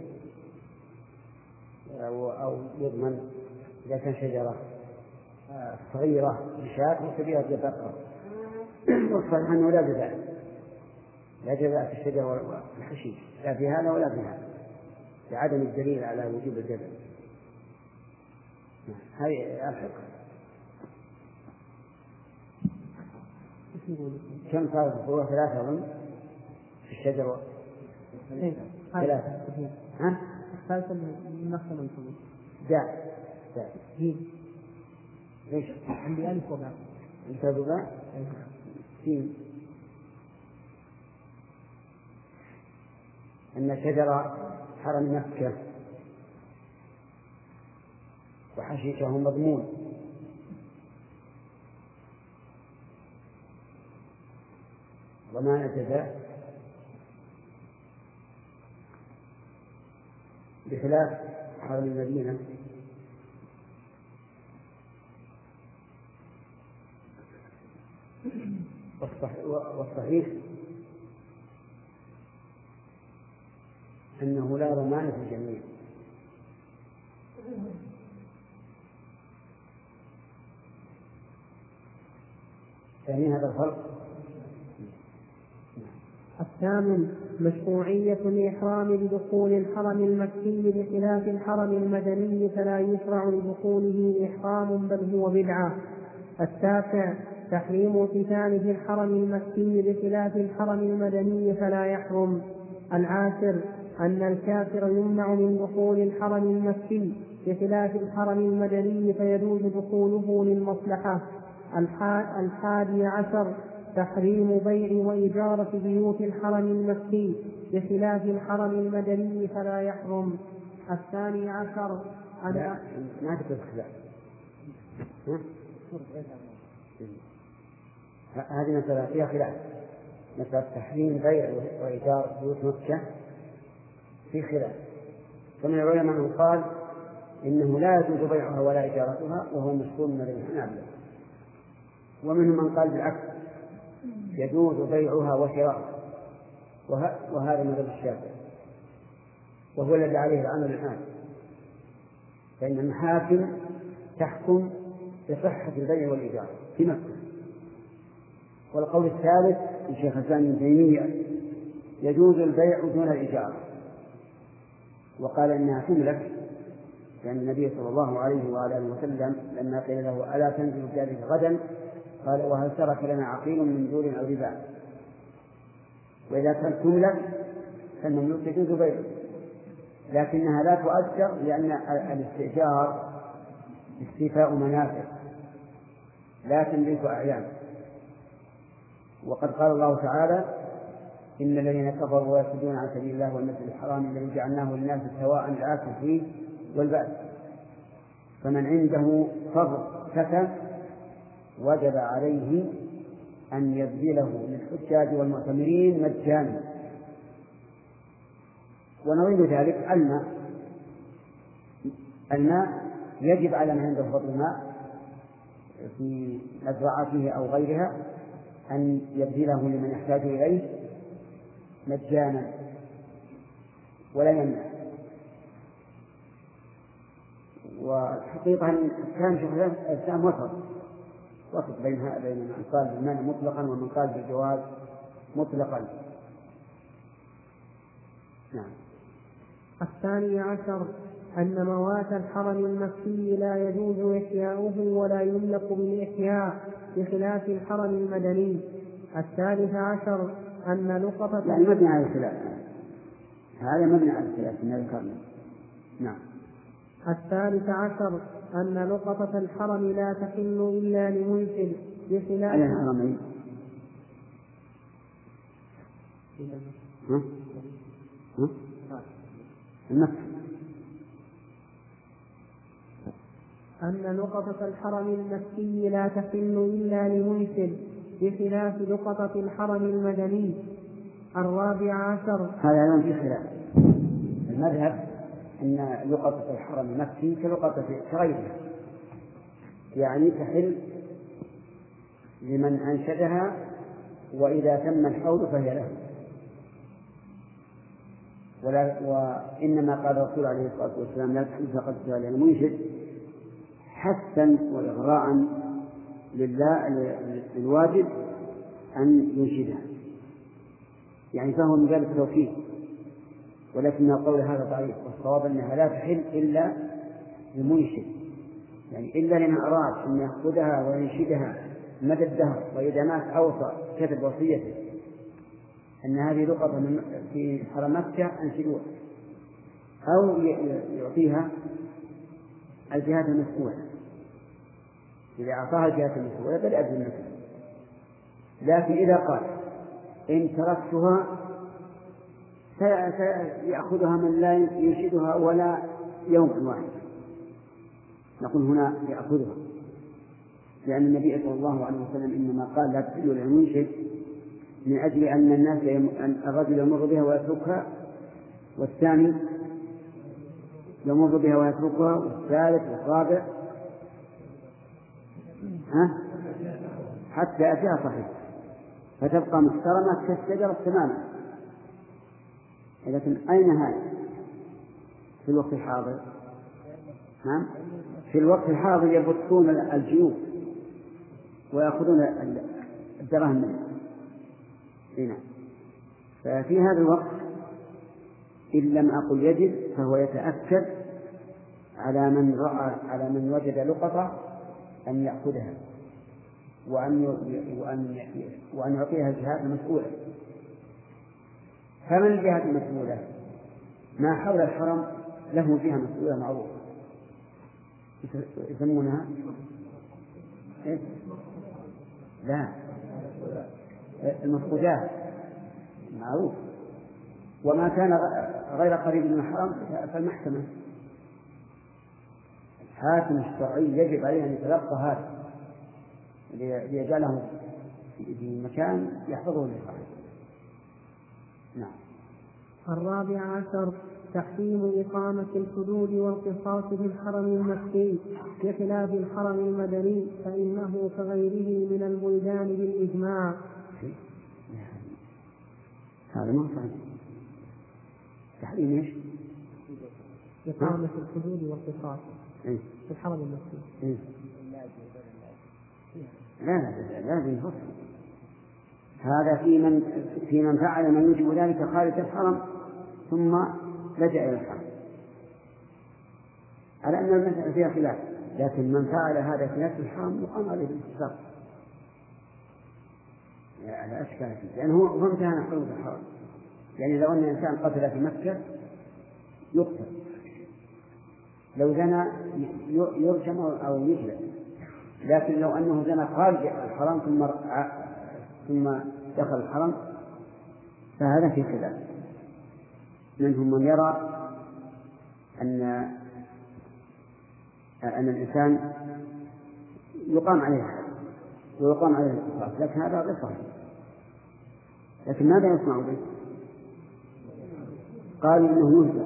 أو يضمن إذا كان شجرة صغيرة بشاة وكبيرة ببقرة، والصحيح أنه لا جزاء في الشجر والحشيش لا في هذا ولا في هذا لعدم الدليل على وجوب الجزاء. هذه الفقه. كم صارت الفروع؟ ثلاثة أظن في الشجر ثلاثة. ها؟ ثالثا نختم الفروع. داء. ليش؟ عندي ألف وباء. أنت وباء؟ سين. أن شجر حرم مكة وحشيشه مضمون ضمان الجزاء بخلاف حرم المدينة والصحيح أنه لا ضمان في الجميع. يعني هذا الفرق. الثامن مشروعية الإحرام بدخول الحرم المكي بخلاف الحرم المدني فلا يشرع لدخوله إحرام بل هو بدعة. التاسع تحريم قتال في الحرم المكي بخلاف الحرم المدني فلا يحرم. العاشر أن الكافر يمنع من دخول الحرم المكي بخلاف الحرم المدني فيجوز دخوله للمصلحة. الحادي عشر تحريم بيع وإجارة بيوت الحرم المكي بخلاف الحرم المدني فلا يحرم. الثاني عشر ما تكون خلاف. هذه مسألة فيها خلاف، مسألة تحريم بيع وإيجار بيوت مكة في خلاف. فمن العلماء من قال إنه لا يجوز بيعها ولا إيجارتها، وهو مشهور من الحنابلة. ومنهم من قال بالعكس، يجوز بيعها وشراءها، وهذا مذهب الشافعي، وهو الذي عليه العمل الآن، فإن المحاكم تحكم بصحة البيع والإيجار في مكة. والقول الثالث لشيخ الإسلام ابن تيمية يجوز البيع دون الإيجار، وقال إنها تملك، لأن النبي صلى الله عليه وآله وسلم لما قيل له ألا تنزل ذلك غدا قال وهل ترك لنا عقيل من دور أو ربا. وإذا كانت تملك فالمملوك يجوز بيعه، لكنها لا تؤجر، لأن الاستئجار استيفاء منافع لا تملك أعيان. وقد قال الله تعالى إن الذين كفروا ويصدون عن سبيل الله والمسجد الحرام الذي جعلناه للناس سواء الآكل فيه والبائع، فمن عنده فرض سكن وجب عليه أن يبذله للحجاج والمعتمرين مجانا. ونظير ذلك الماء يجب على من عنده فضل الماء في مزرعته أو غيرها أن يبذله لمن يحتاج إليه مجانا ولا يمنع. والحقيقة أن كان شيخ الإسلام وسط بين من قال بالمنع مطلقا ومن قال بالجواز مطلقا. نعم. الثاني عشر أن موات الحرم المكي لا يجوز إحياؤه ولا يملك بالإحياء بخلاف الحرم المدني. الثالث عشر أن لقطة يعني مبني على الخلاف، هذا مبني على الخلاف من ذكرنا. نعم. الثالث عشر أن لقطة الحرم لا تحل إلا لمنفذ بخلاف الحرمين. أن لقطة الحرم المكي لا تحل إلا لمنفذ بخلاف لقطة الحرم المدني. الرابع عشر هذا يوم في خلاف المذهب أن لقطة الحرم المكي كلقطة غيرها، يعني تحل لمن أنشدها وإذا تم الحول فهي له. وإنما قال الرسول عليه الصلاة والسلام لا تحل فقد سأل المنشد حثا وإغراء للواجب أن ينشدها، يعني فهو من ذلك توفيق. ولكن القول هذا ضعيف، والصواب أنها لا تحل إلا للمنشد، يعني إلا لمن أراد أن يأخذها وينشدها مدى الدهر، وإذا مات أوصى كتب وصيته أن هذه لقطة في حرم مكة أنشدوها، أو يعطيها الجهات المسؤولة. إذا أعطاها الجهات المسؤولة بدأت بالمكة. لكن إذا قال إن تركتها سيأخذها من لا ينشدها ولا يوم واحد، نقول هنا يأخذها، لأن النبي صلى الله عليه وسلم إنما قال لا تحل للمنشد من أجل أن الناس أن الرجل يمر بها ويتركها، والثاني يمر بها ويتركها، والثالث والرابع حتى يأتيها صحيح فتبقى محترمة كالشجرة تماما. لكن أين هذا في الوقت الحاضر؟ في الوقت الحاضر يبطون الجيوب ويأخذون الدراهم منه. هنا ففي هذا الوقت إن لم أقل يجب فهو يتأكد على من وجد لقطة أن يأخذها وأن يعطيها الجهات المسؤولة. فمن الجهات المسؤولة؟ ما حول الحرم له جهة مسؤولة معروفة يسمونها لا المفقودات معروف. وما كان غير قريب من الحرم فالمحكمة، الحاكم الشرعي يجب عليه أن يتلقى هذا ليجعله في مكان يحفظه للصحيح. نعم. الرابع عشر تحريم إقامة الحدود والقصاص في الحرم المكي بخلاف الحرم المدني فإنه كغيره من البلدان بالإجماع. هذا ما صحيح. تحريم ايش؟ إقامة الحدود والقصاص في الحرم المكي. لا يفصل. هذا في من فعل ما يوجب ذلك خارج الحرم ثم لجأ إلى الحرم، على أن المسألة فيها خلاف، لكن من فعل هذا في نفس الحرم يقام عليه بالاتفاق على أشكال فيه، لأنه هو امتهن حدود الحرم. يعني لو أن إنسان قتل في مكة يقتل، لو زنى يرجم أو يجلد، لكن لو أنه زنى خارج الحرم ثم دخل الحرم فهذا في خلاف. منهم من يرى أن الإنسان يقام عليه الحد ويقام عليه القصاص، لكن هذا غير صحيح. لكن ماذا يصنع به؟ قالوا إنه يهجر،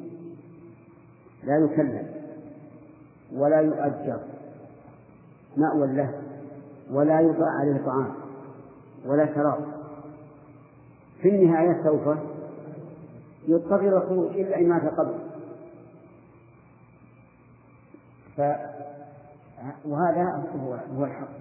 لا يكلم ولا يؤجر مأوى له، ولا يطاع عليه طعام ولا شراب. في النهاية سوف يضطر الخروج إلا إن مات قبل. وهذا هو الحق.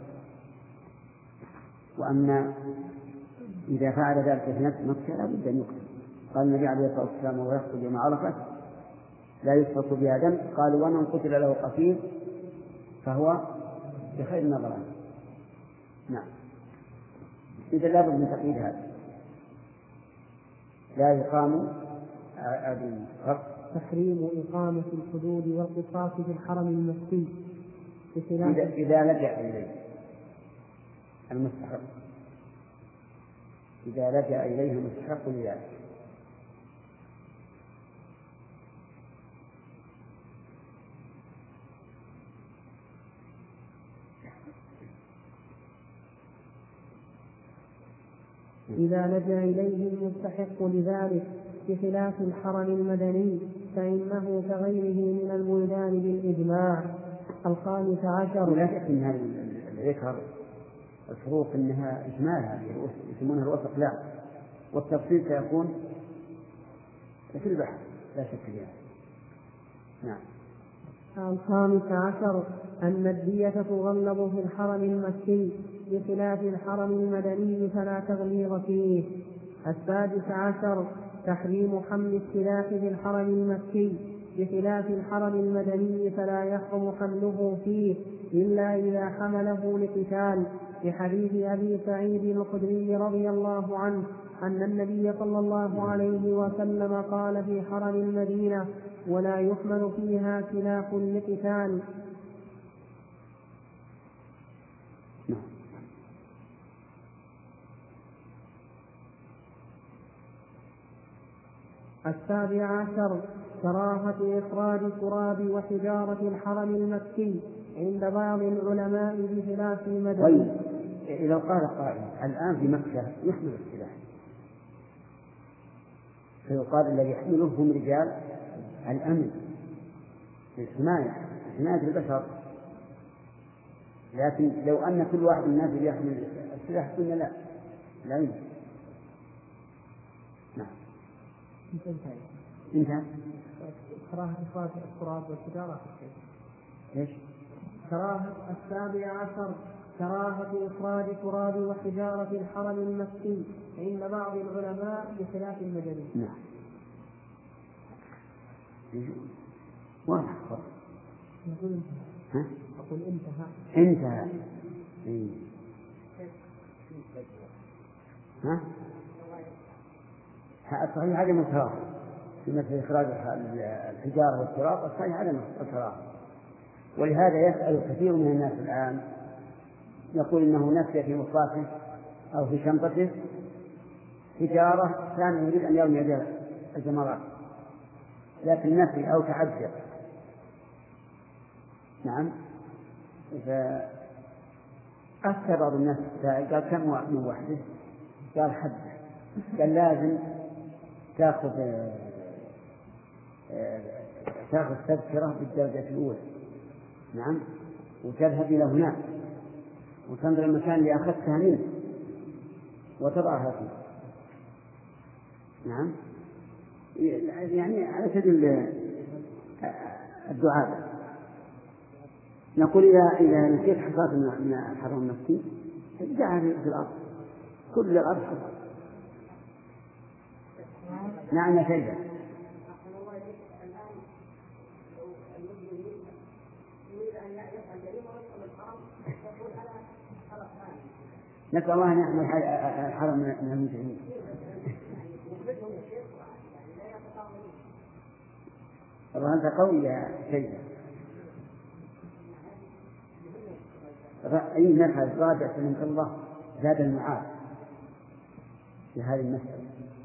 وأما إذا فعل ذلك في نفس مكة لا بد أن يقتل. قال النبي عليه الصلاة والسلام وهو يخطب يوم عرفة لا يسقط بها دم. قالوا ومن قتل له قتيل فهو بخير النظرين. نعم. إذا لا بد من تقييد هذا. لا يقام تحريم إقامة الحدود والقصاص في الحرم المكي إذا لجأ إليه المستحق، إذا لجأ إليه المستحق لذلك. إذا لجأ إليه المستحق لذلك بخلاف الحرم المدني فإنه كغيره من البلدان بالإجماع. الخامس عشر. ولا شك أن هذا الذكر الفروق أنها إجمالها يسمونها الوسط، لا، والتفصيل سيكون في البحث لا شك فيها. نعم. الخامس عشر أن الدية تغلظ في الحرم المكي بخلاف الحرم المدني فلا تغليظ فيه. السادس عشر تحريم حمل السلاح في الحرم المكي بخلاف الحرم المدني فلا يحرم حمله فيه إلا إذا حمله لقتال، لحديث أبي سعيد الخدري رضي الله عنه أن النبي صلى الله عليه وسلم قال في حرم المدينة ولا يحمل فيها سلاح لقتال. السابع عشر كراهة إخراج التراب وحجارة الحرم المكي عند بعض العلماء بخلاف المدني. طيب إذا قال قائل الآن في مكة يحمل السلاح فيقال الذي يحمله هم رجال الأمن لحماية البشر، لكن لو أن كل واحد من الناس يحمل السلاح قلنا لا يمكن. نعم. انتهى. كراهة إخراج التراب والحجارة. ايش؟ كراهة. السابع عشر كراهة إخراج التراب وحجارة الحرم المكي عند بعض العلماء بخلاف المدني. نعم. واضح. أقول انتهى. الصحيح عدم الكراهة في مثل إخراج الحجارة والتراب، الصحيح عدم الكراهة. ولهذا يسأل كثير من الناس الآن يقول إنه نسي في مصباحه أو في شنطته حجارة كان يريد أن يرمي بها الجمرات لكن نسي أو تعجب. نعم. أفتى بعض الناس قال كم من وحده؟ قال حد. قال لازم تأخذ تذكرة بالدرجة الأولى. نعم. وتذهب إلى هناك وتنظر المكان اللي أخذتها منه وتضعها فيه. نعم. يعني على سبيل الدعاء. نقول إذا نسيت حصاة من الحرم المكي ادعها في الأرض، كل الأرض حصاة. نعم يا سيدة. نسأل الله أن يحمل الحرم من المسلمين. والله أنت قوي يا سيدة. أي نفس راجع من الله زاد المعاد في هذه المسألة،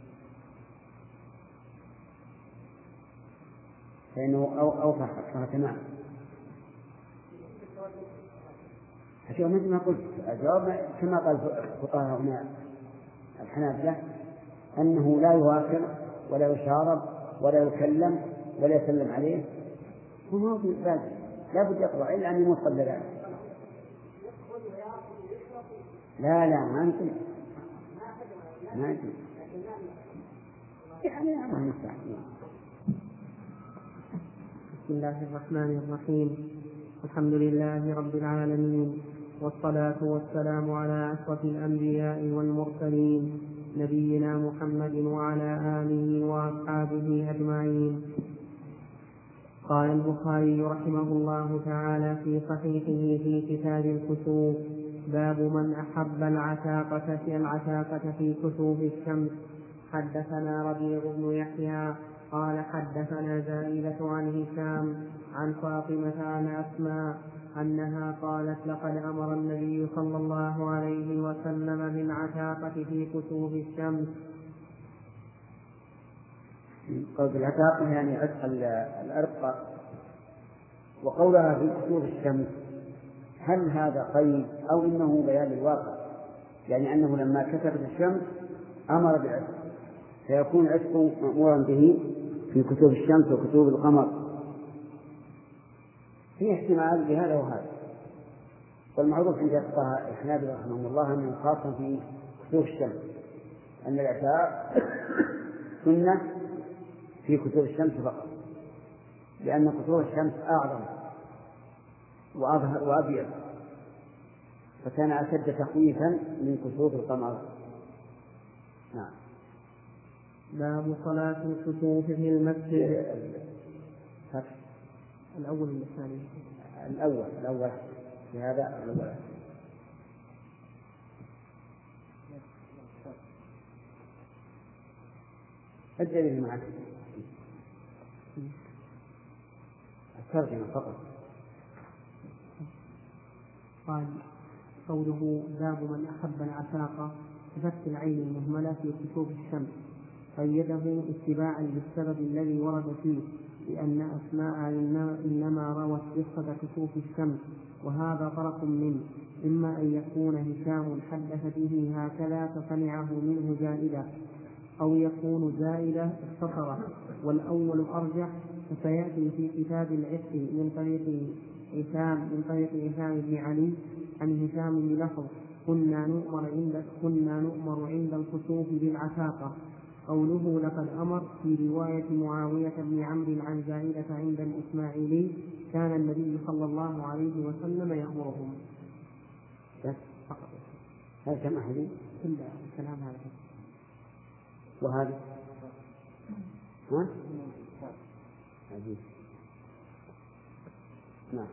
فإنه أوفى حقها تماما. أشوف مثل ما قلت الجواب كما قال فقهاء هنا الحنابلة أنه لا يواكل ولا يشارب ولا يكلم ولا يسلم عليه، هو لا بد يقرأ إلا أن يموت قبل ذلك. لا ما نقول يعني الله المستعان. بسم الله الرحمن الرحيم. الحمد لله رب العالمين، والصلاة والسلام على أشرف الأنبياء والمرسلين نبينا محمد وعلى آله وأصحابه أجمعين. قال البخاري رحمه الله تعالى في صحيحه في كتاب الكسوف: باب من أحب العتاقة في كسوف الشمس. حدثنا ربيع بن يحيى قال حدثنا زائدة عن هشام عن فاطمة عن أسماء أنها قالت: لقد أمر النبي صلى الله عليه وسلم بالعتاقة في كسوف الشمس. قول العتاقة يعني عتق الأرقى. وقولها في كسوف الشمس هل هذا قيد أو إنه بيان الواقع؟ يعني أنه لما كسفت الشمس أمر بالعتق، فيكون العتق مأمورا به في كسوف الشمس وكسوف القمر. في احتمال بهذا وهذا، والمعروف عند الفقهاء الحنابلة رحمهم الله أنه خاص في كسوف الشمس، أن العتاق سنة في كسوف الشمس فقط، لأن كسوف الشمس أعظم وأظهر وأبيض، فكان أشد تخويفا من كسوف القمر. نعم. باب صلاة الكسوف في المسجد. الأول من الثاني. الأول في هذا الأول. أجل معك الترجمة فقط. قال قوله: باب من أحب العتاقة بفتح العين المهملة في كسوف الشمس، قيده اتباعا للسبب الذي ورد فيه، لأن أسماء إنما روت قصة كسوف الشمس، وهذا طرف منه، إما أن يكون هشام حدث به هكذا فسمعه منه زائدة، أو يكون زائدة اختصره، والأول أرجح، فسيأتي في كتاب العتق من طريق هشام بن علي عن هشام بلفظ: كنا نؤمر عند الكسوف بالعتاقة. قوله لقد أمر في رواية معاوية بن عمرو عن زائدة عند الإسماعيلي: كان النبي صلى الله عليه وسلم يأمرهم. فقط. هل كما حديث؟ كله الكلام هذا. وهذا عجيب. نعم.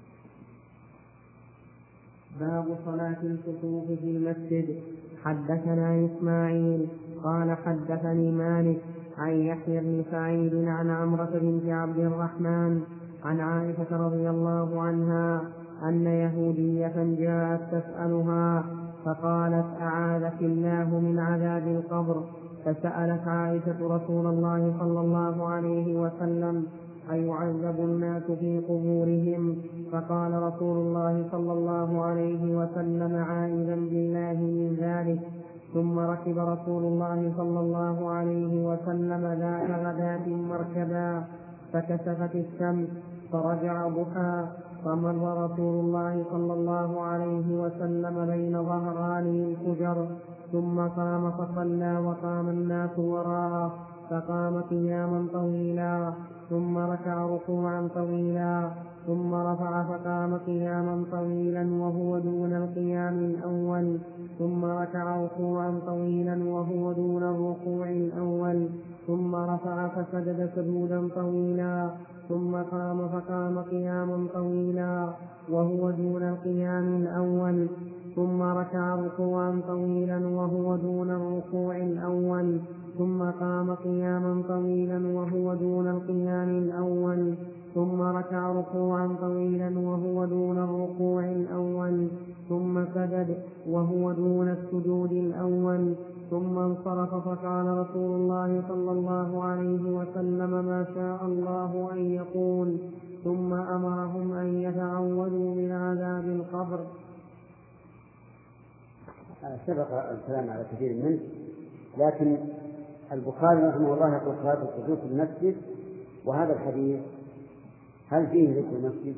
باب صلاة الكسوف في المسجد. حدثنا إسماعيل قال حدثني مالك عن يحيى بن سعيد عن عمرة بنت عبد الرحمن عن عائشة رضي الله عنها أن يهودية جاءت تسألها فقالت: أعاذك الله من عذاب القبر. فسألت عائشة رسول الله صلى الله عليه وسلم: أيعذب الناس في قبورهم؟ فقال رسول الله صلى الله عليه وسلم عائذا بالله من ذلك. ثم ركب رسول الله صلى الله عليه وسلم ذات غداة مركبا فكسفت الشمس فرجع ضحى، فمر رسول الله صلى الله عليه وسلم بين ظهراني الحجر، ثم قام فصلى وقام الناس وراءه، فقام قياما طويلا، ثم ركع ركوعا طويلا، ثم رفع فقام قياما طويلا وهو دون القيام الأول، ثم ركع ركوعا طويلا وهو دون الركوع الأول، ثم رفع فسجد سجودا طويلا، ثم قام فقام قياما طويلا وهو دون القيام الأول، ثم ركع ركوعا طويلا وهو دون الركوع الأول، ثم قام قياما طويلا وهو دون القيام الأول، ثم ركع ركوعا طويلا وهو دون الركوع الأول، ثم سجد وهو دون السجود الأول، ثم انصرف. فقال رسول الله صلى الله عليه وسلم ما شاء الله أن يقول، ثم أمرهم أن يتعوذوا من عذاب القبر. سبق الكلام على كثير منه، لكن البخاري رحمه الله يقول صلاة القدوس في المسجد، وهذا الحديث هل فيه ذكر المسجد؟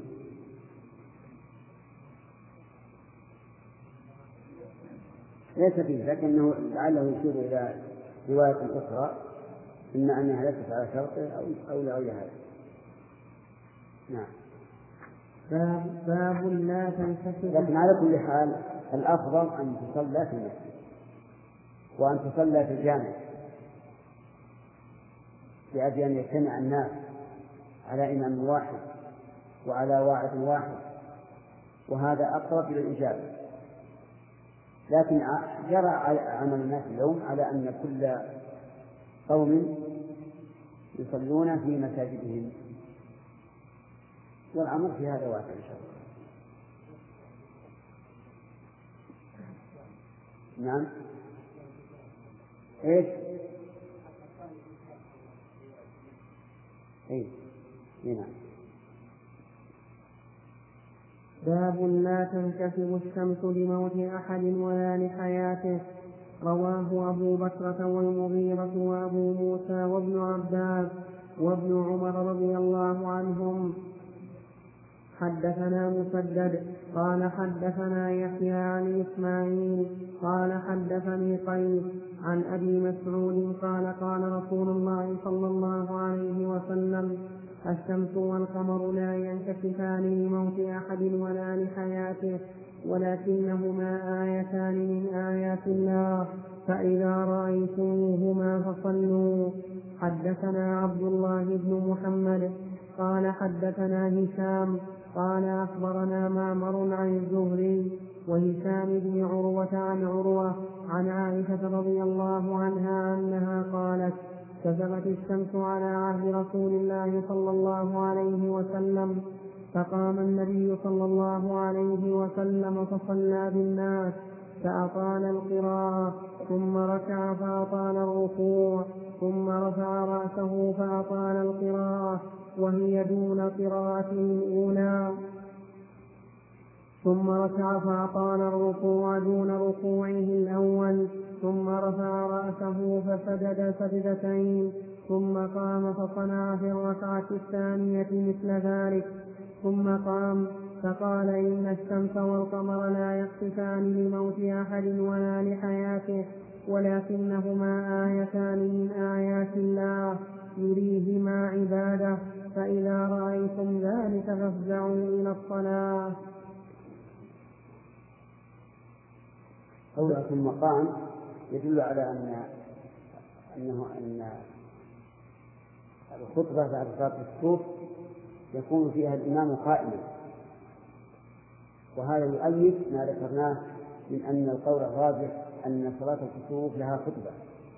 ليس فيه، لكنه لعله يشير إلى رواية أخرى إن أنها ليست على شرطه أو لغير هذا. نعم. باب لا تنكسر. لكن على كل حال الأفضل أن تصلى في المسجد وأن تصلى في الجامع، لأجل أن يجتمع الناس على إمام واحد وعلى واعظ واحد، وهذا أقرب إلى الإجابة. لكن جرى عمل الناس اليوم على أن كل قوم يصلون في مساجدهم، والأمر في هذا واسع إن شاء الله. نعم. إيش؟ نعم. باب لا تنكسر الشمس لموت أحد ولا لحياته. رواه أبو بكرة والمغيرة وأبو موسى وابن عباس وابن عمر رضي الله عنهم. حدثنا مسدد قال حدثنا يحيى عن إسماعيل قال حدثني قيس عن أبي مسعود قال قال رسول الله صلى الله عليه وسلم الشمس والقمر لا ينكسفان لموت أحد ولا لحياته، ولكنهما آيتان من آيات الله، فإذا رأيتموهما فصلوا. حدثنا عبد الله بن محمد قال حدثنا هشام قال أخبرنا معمر عن الزهري وهشام بن عروة عن عروة عن عائشة رضي الله عنها أنها قالت كسفت الشمس على عهد رسول الله صلى الله عليه وسلم، فقام النبي صلى الله عليه وسلم فصلى بالناس فأطال القراءة، ثم ركع فأطال الركوع، ثم رفع رأسه فأطال القراءة وهي دون قراءته الأولى، ثم ركع فأطال الركوع دون ركوعه الأول، ثم رفع رأسه فسجد سجدتين، ثم قام فصنع في الركعة الثانية مثل ذلك، ثم قام فقال إن الشمس والقمر لا يخسفان لموت أحد ولا لحياته، ولكنهما آيتان من آيات الله يريهما عباده، فإذا رأيتم ذلك فافزعوا إلى الصلاة. قوله ثم قام يدل على أن الخطبة بعد صلاة الكسوف يكون فيها الإمام قائما، وهذا يؤيد ما ذكرناه من أن القول الراجح أن صلاة الكسوف لها خطبة.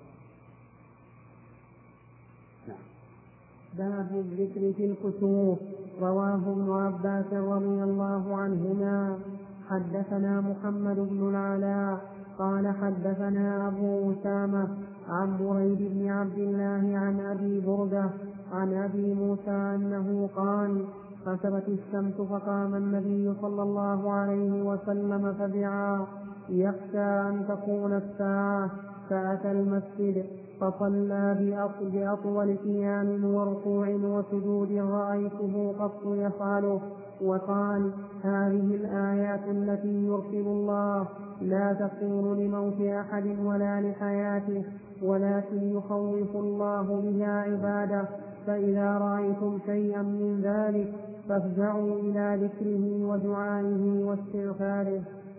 نعم. باب الذكر في الكسوف. رواه ابن عباس رضي الله عنهما. حدثنا محمد بن العلاء قال حدثنا أبو أسامة عن بريد بن عبد الله عن أبي بردة عن أبي موسى أنه قال: خسفت الشمس فقام النبي صلى الله عليه وسلم فدعا يخشى أن تكون الساعة، فأتى المسجد فصلى بأطول قيام وركوع وسجود رأيته قط يفعله، وقال: هذه الآيات التي يرسل الله لا تكون لموت أحد ولا لحياته، ولكن يخوف الله بها عباده، فإذا رأيتم شيئا من ذلك فافزعوا إلى ذكره ودعائه واستغفاره.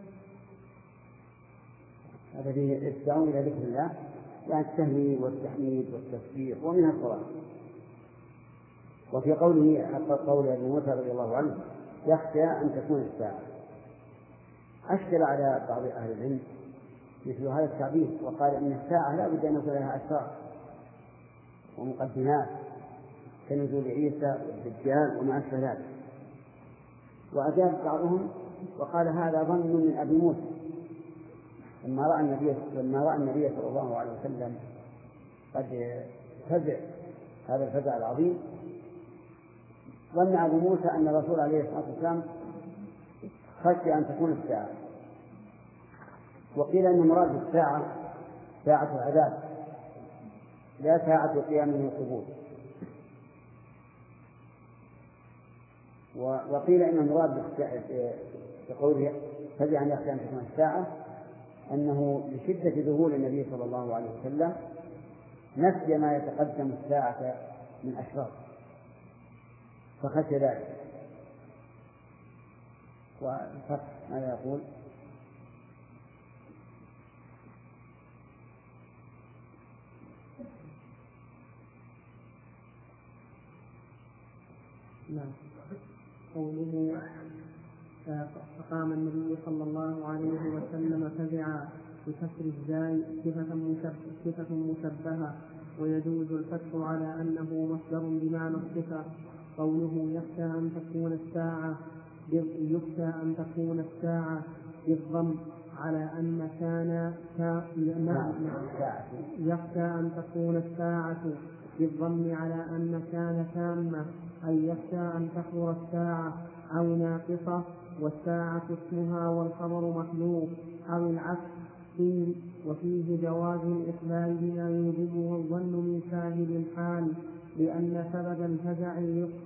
هذا فيه افزعوا إلى ذكر الله، يعني التهليل والتحميد والتسبيح ومنها الصلاة. وفي قوله قول أبي موسى رضي الله عنه: يخشى أن تكون الساعة، أشكل على بعض أهل العلم مثل هذا التعبير، وقال إن الساعة لا بد أن يكون لها أشراط ومقدمات كنزول عيسى والدجال وما أشبه ذلك. وأجاب بعضهم وقال: هذا ظن من أبي موسى لما رأى النبي صلى الله عليه وسلم قد فزع هذا الفزع العظيم، ظن أبو موسى أن الرسول عليه الصلاة والسلام خشي أن تكون الساعة. وقيل أن مراد الساعة ساعة العذاب لا ساعة قيام من القبور. وقيل أن المراد بقوله فزع أن يخشى أن تكون الساعة أنه لشدة ذهول النبي صلى الله عليه وسلم نسي ما يتقدم الساعة من أشراط فخشي ذلك. والفتح ماذا يقول؟ قوله فقام النبي صلى الله عليه وسلم فزعا بكسر الزاي صفة مشبهة، ويجوز الفتح على أنه مصدر بمعنى الصفة. قوله يخشى أن تكون الساعة بالضم على أن كان يخشى أن تكون الساعة بالضم على أن كان تامة، أي يخشى أن تكون الساعة أو ناقصة، والساعة اسمها والخبر مخلوق، أو العكس. وفيه جواز الإخبار بما يوجبه الظن من شاهد الحال، لأن سبب الفزع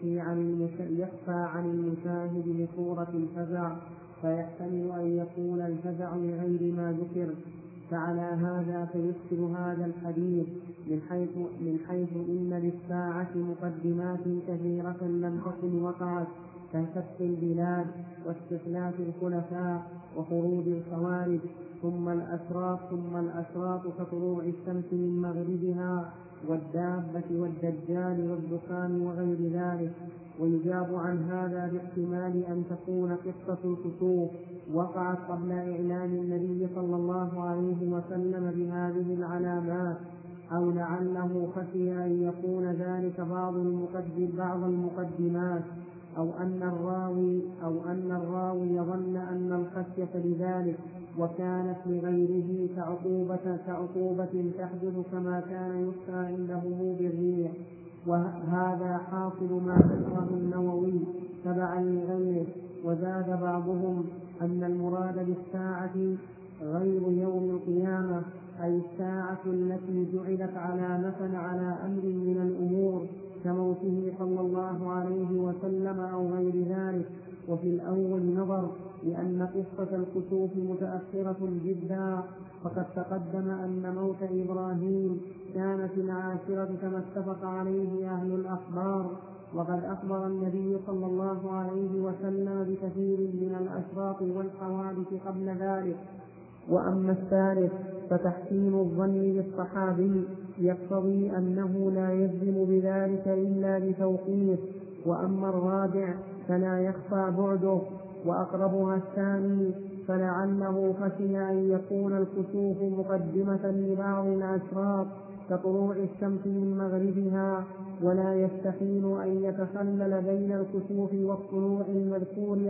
يخفى عن المشاهد بصورة الفزع، فيحتمل أن يكون الفزع لغير ما ذكر. فعلى هذا فيشكل هذا الحديث من حيث إن للساعة مقدمات كثيرة لم تكن وقعت، كفتح البلاد واستخلاف الخلفاء وخروج الخوارج، ثم الأشراط كطلوع الشمس من مغربها والدابة والدجال والدخان وغير ذلك. ويجاب عن هذا باحتمال أن تكون قصة الكسوف وقعت قبل إعلان النبي صلى الله عليه وسلم بهذه العلامات، أو لعله خشي أن يكون ذلك بعض المقدمات، أو أن الراوي ظن أن الخشية لذلك وكانت لغيره كعقوبة تحدث كما كان يخشى عند هبوب الريح. وهذا حاصل ما ذكره النووي تبعا لغيره. وزاد بعضهم أن المراد بالساعة غير يوم القيامة، أي الساعة التي جعلت علامة على أمر من الأمور كموته صلى الله عليه وسلم أو غير ذلك. وفي الأول نظر، لأن قصة الكسوف متأخرة جدا، فقد تقدم أن موت إبراهيم كان في العاشرة كما اتفق عليه أهل الأخبار، وقد أخبر النبي صلى الله عليه وسلم بكثير من الأشراط والحوادث قبل ذلك. وأما الثالث فتحسين الظن بالصحابي يقتضي أنه لا يجزم بذلك إلا بتوقيف. وأما الرابع فلا يخفى بعده، وأقربها الثاني، فلعله خشي أن يكون الكسوف مقدمة لبعض الأشراط كطلوع الشمس من مغربها، ولا يستحيل أن يتخلل بين الكسوف والطلوع المذكور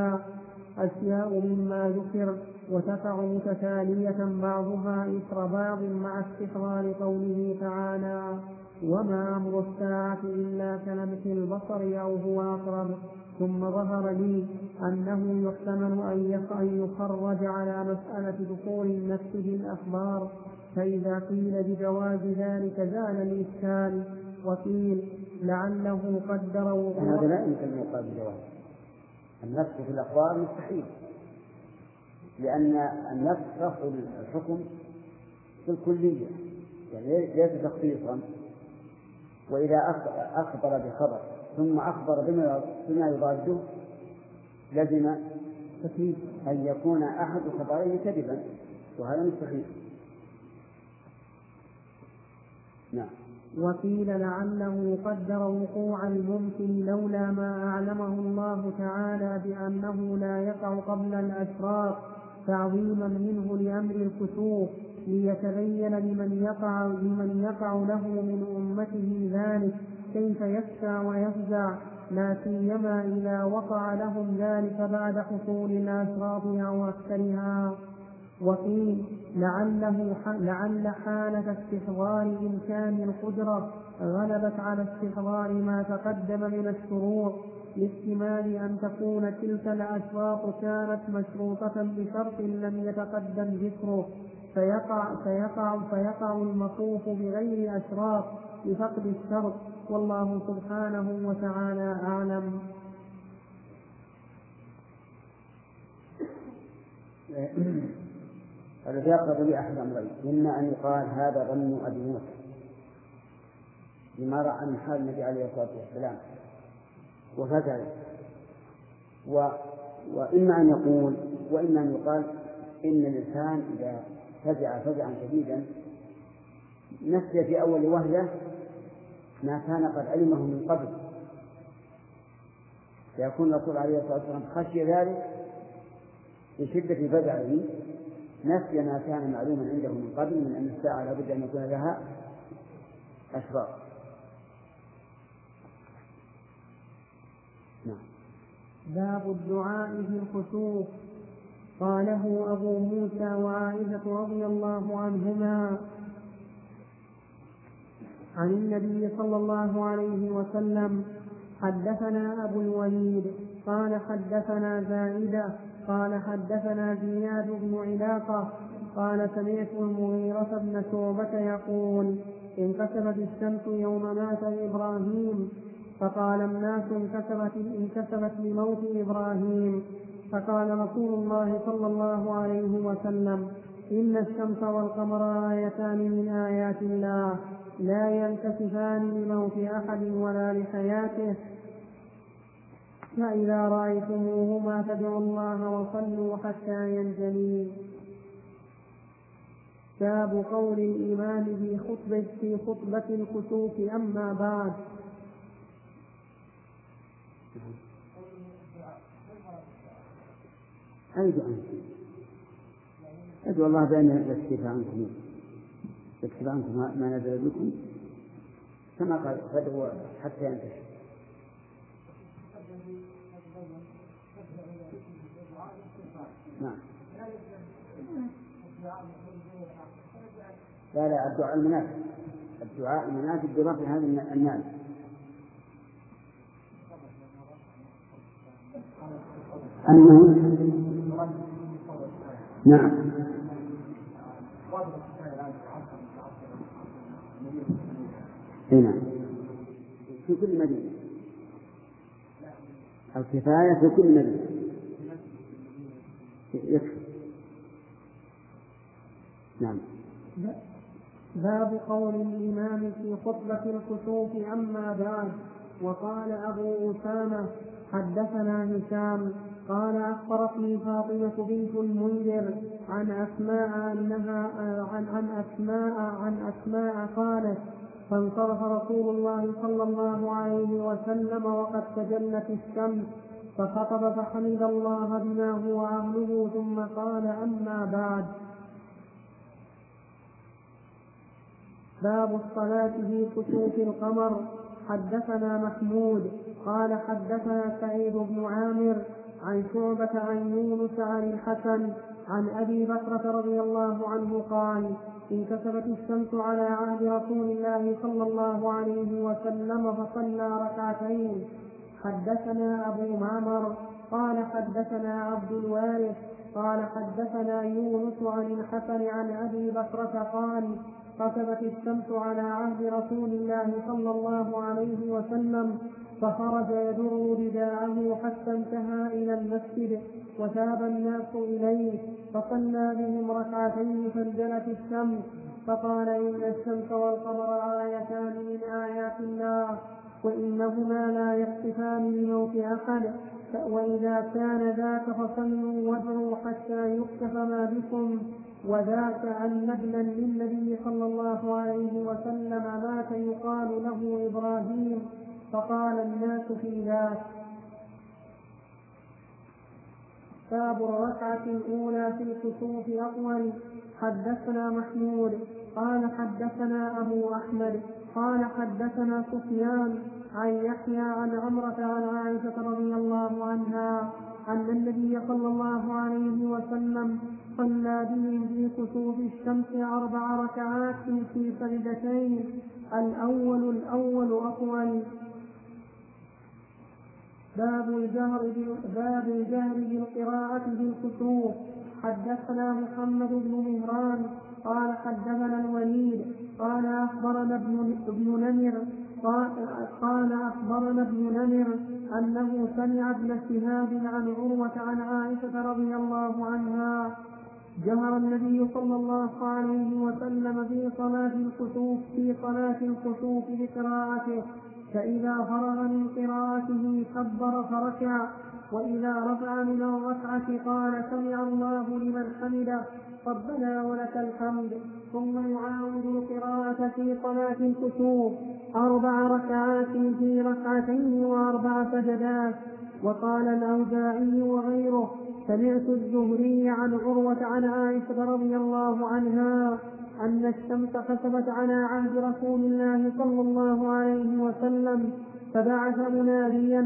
أشياء مما ذكر وتقع متتالية بعضها إثر بعض مع استحضار قوله تعالى: وما أمر الساعة إلا كلمح البصر أو هو أقرب. ثم ظهر لي أنه يحتمل أن يخرج على مسألة دخول النفس بالأخبار، فإذا قيل بجواز ذلك زال الإشكال. وقيل لعله قدر وقوع. هذا لا يمكن أن يقال بجواز. النفس في الأخبار مستحيل، لأن النفس تأخذ الحكم في الكلية، يعني ليس تخصيصا. وإذا أخبر بخبر ثم أخبر بما يضاده لزم أن يكون أحد خبرين كذبا، وهذا مستحيل. نعم. وقيل لعله قدر وقوع الممكن لولا ما أعلمه الله تعالى بأنه لا يقع قبل الأشراق تعظيما منه لأمر الكسوف، ليتبين لمن يقع له من أمته ذلك كيف يخشى ويفزع، لا سيما إذا وقع لهم ذلك بعد حصول الأشراط أو أكثرها. وقيل لعل حالة استحضار إمكان القدرة غلبت على استحضار ما تقدم من الشروط، لاحتمال أن تكون تلك الأشراط كانت مشروطة بشرط لم يتقدم ذكره، فيقع المخوف بغير أشراط لفقد الشرط، والله سبحانه وتعالى أعلم. الذي يقرب لي أحد أمرين: إما أن يقال هذا ظن أبي موسى لما رأى من حال النبي عليه الصلاة والسلام وفزع، وإما أن يقال إن الإنسان إذا فزع فزعا شديدا نسي في أول وهلة ما كان قد علمه من قبل، فيكون الرسول عليه الصلاة والسلام خشي ذلك بشدة فزعه، نسي ما كان معلوما عنده من قبل من أن الساعة لابد أن يكون لها أشراط. نعم. باب الدعاء في الخسوف. قاله أبو موسى وعائشة رضي الله عنهما عن النبي صلى الله عليه وسلم. حدثنا أبو الوليد قال حدثنا زائدة قال حدثنا زياد بن علاقة قال سمعت المغيرة بن شعبة يقول: انكسفت الشمس يوم مات إبراهيم، فقال الناس انكسفت لموت إبراهيم، فقال رسول الله صلى الله عليه وسلم: إن الشمس والقمر آيتان من آيات الله لا ينكسفان لموت أحد ولا لحياته، فإذا رأيتموهما فادعوا الله وصلوا حتى ينجلي. باب قول الإمام في خطبة الكسوف أما بعد. أدعو الله بأن يكشف عنكم ما نزل بكم، كما قال فادعوا حتى ينتشر. نعم. لا الدعاء المناسب برفع هذا الناس. نعم. هنا في كل مدينة الكفاية في كل مدينة يكفي. نعم. باب قول الإمام في خطبة الكسوف أما بعد. وقال أبو أسامة حدثنا هشام قال أخبرتني فاطمة بنت المنذر عن أسماء قالت: فانصرف رسول الله صلى الله عليه وسلم وقد تجلت الشمس، فخطب فحمد الله بما هو أهله، ثم قال: أما بعد. باب الصلاة في كسوف القمر. حدثنا محمود قال حدثنا سعيد بن عامر عن شعبة عن يونس عن الحسن عن أبي بكرة رضي الله عنه قال: انكسفت الشمس على عهد رسول الله صلى الله عليه وسلم فصلى ركعتين. حدثنا أبو معمر قال حدثنا عبد الوارث قال حدثنا يونس عن الحسن عن أبي بكرة قال خسفت الشمس على عهد رسول الله صلى الله عليه وسلم فخرج يجر رداءه حتى انتهى إلى المسجد وتاب الناس إليه فصلى بهم ركعتين فانجلت الشمس فقال إن الشمس والقمر آيتان من آيات الله وإنهما لا يخسفان لموت أحد وإذا كان ذاك فصلوا وادعوا حتى يكشف ما بكم. وذاك عن نبلا للنبي صلى الله عليه وسلم مات يقال له إبراهيم فقال الناس في ذاك. باب الركعة الأولى في الكسوف أطول. حدثنا محمود قال حدثنا أبو أحمد قال حدثنا سفيان عن يحيى عن عمرة عن عائشة رضي الله عنها أن النبي صلى الله عليه وسلم صلى بهم في كسوف الشمس 4 ركعات في سجدتين الأول أطول. باب الجهر بالقراءة بالكسوف. حدثنا محمد بن مهران قال حدثنا الوليد قال أخبرنا ابن نمر أنه سمع ابن شهاب عن عروة عن عائشة رضي الله عنها جهر النبي صلى الله عليه وسلم في صلاة الكسوف بقراءته فإذا فرغ من قراءته كبر فركع وإذا رفع من الركعة قال سمع الله لمن حمده ربنا ولك الحمد ثم يعاود القراءة في صلاة الكسوف 4 ركعات في 2 ركعتين و4 سجدات. وقال الأوزاعي وغيره سمعت الزهري عن عروة عن عائشة رضي الله عنها أن الشمس خسفت على عهد رسول الله صلى الله عليه وسلم فبعث مناديا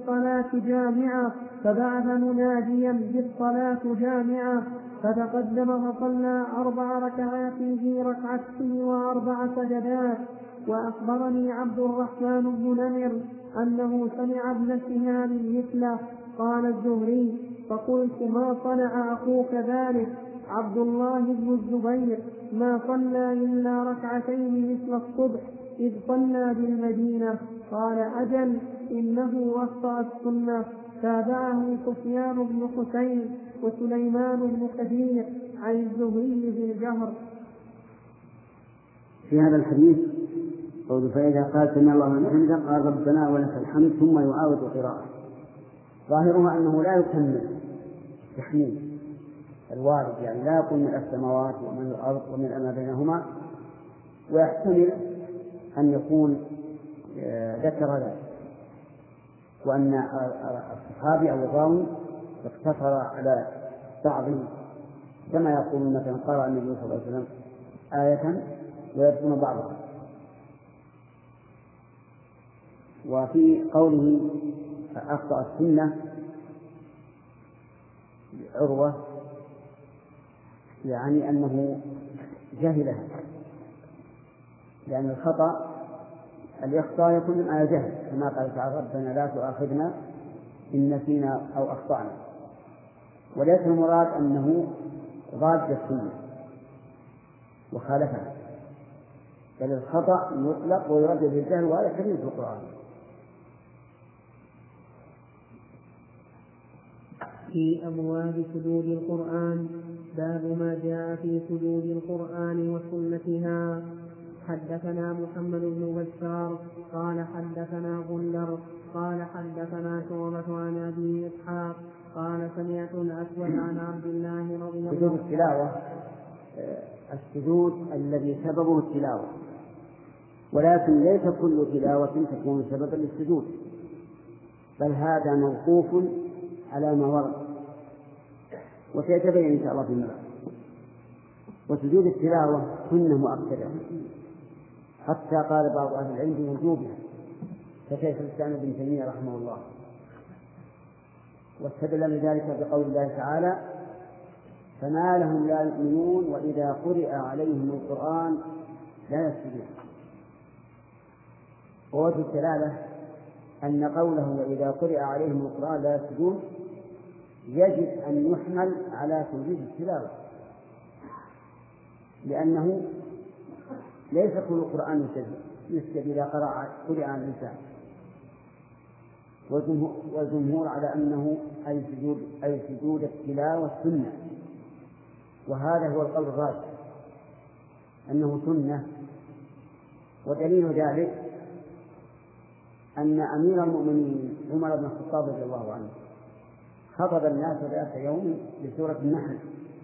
بالصلاة جامعة فتقدم فصلى 4 ركعات في ركعتين و4 سجدات. وأخبرني عبد الرحمن بن نمر أنه سمع ابن شهاب مثله. قال الزهري فقلت ما صنع أخوك ذلك عبد الله بن الزبير ما صلى إلا 2 ركعتين مثل الصبح إذ صلى بالمدينة. قال أجل إنه أخطأ السنة. تابعه سفيان بن حسين وسليمان بن كثير عن الزهري في الجهر. في هذا الحديث قول فإذا قال سمع الله لمن حمده قال ربنا ولك الحمد ثم يعاود القراءة. ظاهرها أنه لا يكمل تحميد الوارد يعني لا يقول من السماوات ومن الأرض ومن ما بينهما ويحتمل أن يكون ذكر ذلك وأن الصحابي أو الراوي اقتصر على بعض كما يقول مثلا قرأ النبي صلى الله عليه وسلم آية ويذكر بعضها. وفي قوله أخطأ السنة عروة يعني أنه جهلها لأن الخطأ الإخطاء يكون من جهل كما قال تعالى ربنا لا تؤاخذنا إن نسينا أو أخطأنا. وليس المراد أنه ضاد السنة وخالفها بل الخطأ يطلق ويرد بالجهل وهذا كثير في القرآن. في أبواب سجود القرآن. باب ما جاء في سجود القرآن وسنتها. حدثنا محمد بن بشار قال حدثنا غندر قال حدثنا شعبة عن أبي إسحاق قال سمعت الأسود عن عبد الله رضي الله عنه. سجود التلاوة السجود الذي سببه التلاوة ولكن ليس كل تلاوة تكون سببا للسجود بل هذا موقوف على ما ورد وسيتبين إن شاء الله فيما بعد. وسجود التلاوة سنة مؤكدة حتى قال بعض أهل العلم بوجوبها كشيخ الإسلام ابن تيمية رحمه الله واستدل لذلك بقول الله تعالى فما لهم لا يؤمنون وإذا قرئ عليهم القرآن لا يسجدون. ووجه الدلالة أن قوله وإذا قرئ عليهم القرآن لا يسجدون يجب أن يحمل على توجيه التلاوة، لأنه ليس كل القرآن يسجد إذا قرئ عن الإنسان، والجمهور على أنه أي سجود التلاوة سنة، وهذا هو القول الراجح أنه سنة. ودليل ذلك أن أمير المؤمنين عمر بن الخطاب رضي الله عنه خطب الناس ذات يوم بسورة النحل،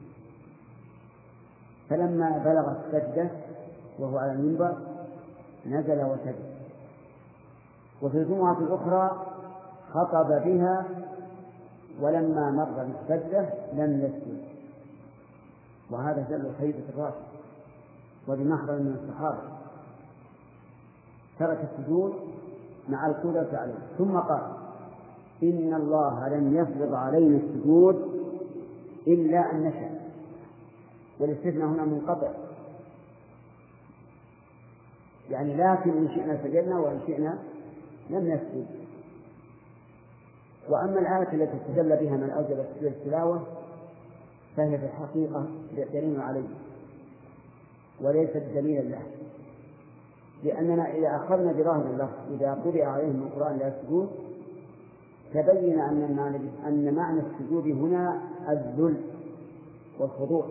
فلما بلغ السجدة وهو على المنبر نزل وسجد. وفي الجمعة الأخرى خطب بها ولما مر بالسجدة لم يسجد، وهذا دل خيبة الراشد وبمحضر من الصحابة ترك السجود مع القدرة عليه. ثم قال إن الله لم يفرض علينا السجود إلا أن نشاء، والاستثناء هنا منقطع، يعني لكن إن شئنا سجدنا وإن شئنا لم نسجد. وأما الآية التي استدل بها من أوجب سجود التلاوة فهي في الحقيقة دليل عليه وليست دليلا له، لأننا إذا أخذنا بظاهر اللفظ إذا قرئ عليهم القرآن لا يسجدون تبين أن معنى السجود هنا الذل والخضوع،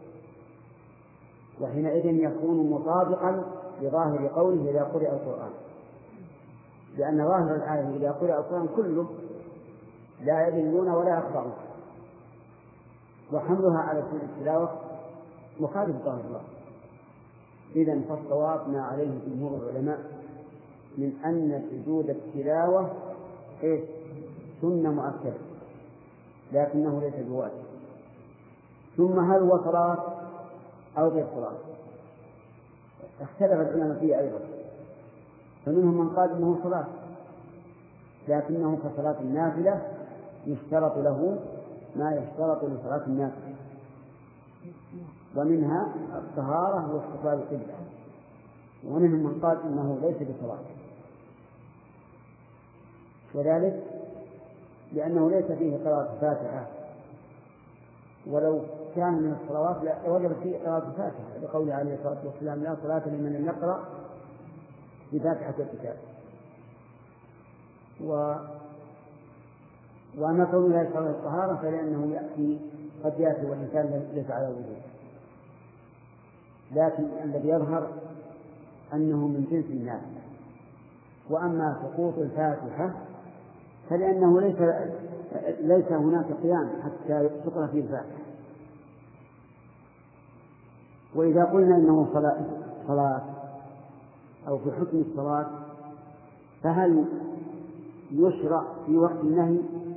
وحينئذ يكون مطابقا لظاهر قوله إذا قرئ القرآن، لأن ظاهر الآية إذا قرئ القرآن كله لا يذلون ولا يخضعون، وحملها على سجود التلاوة مخالف ظاهر الله. إذن فالصواب ما عليه جمهور العلماء من أن سجود التلاوة سنة مؤكدة لكنه ليس بواجب. ثم هل هو صلاة أو غير صلاة؟ اختلف العلماء فيه أيضا، فمنهم من قال إنه صلاة لكنه كصلاة النافلة يشترط له ما يشترط لصلاة النافلة، ومنها الطهارة واستقبال القبلة. ومنهم من قال إنه ليس بصلاة، وذلك لأنه ليس فيه قراءة الفاتحة، ولو كان من الصلوات لوجب فيه قراءة الفاتحة لقوله عليه الصلاة والسلام لا صلاة لمن لم يقرأ بفاتحة الكتاب. وأما كونه لا يشرع الطهارة فلأنه قد يأتي والإنسان ليس على وجوده، لكن الذي يظهر أنه من جنس الناس. وأما سقوط الفاتحة فلأنه ليس هناك قيام حتى تقرأ فيه الفاتحة. وإذا قلنا إنه صلاة أو في حكم الصلاة فهل يشرع في وقت النهي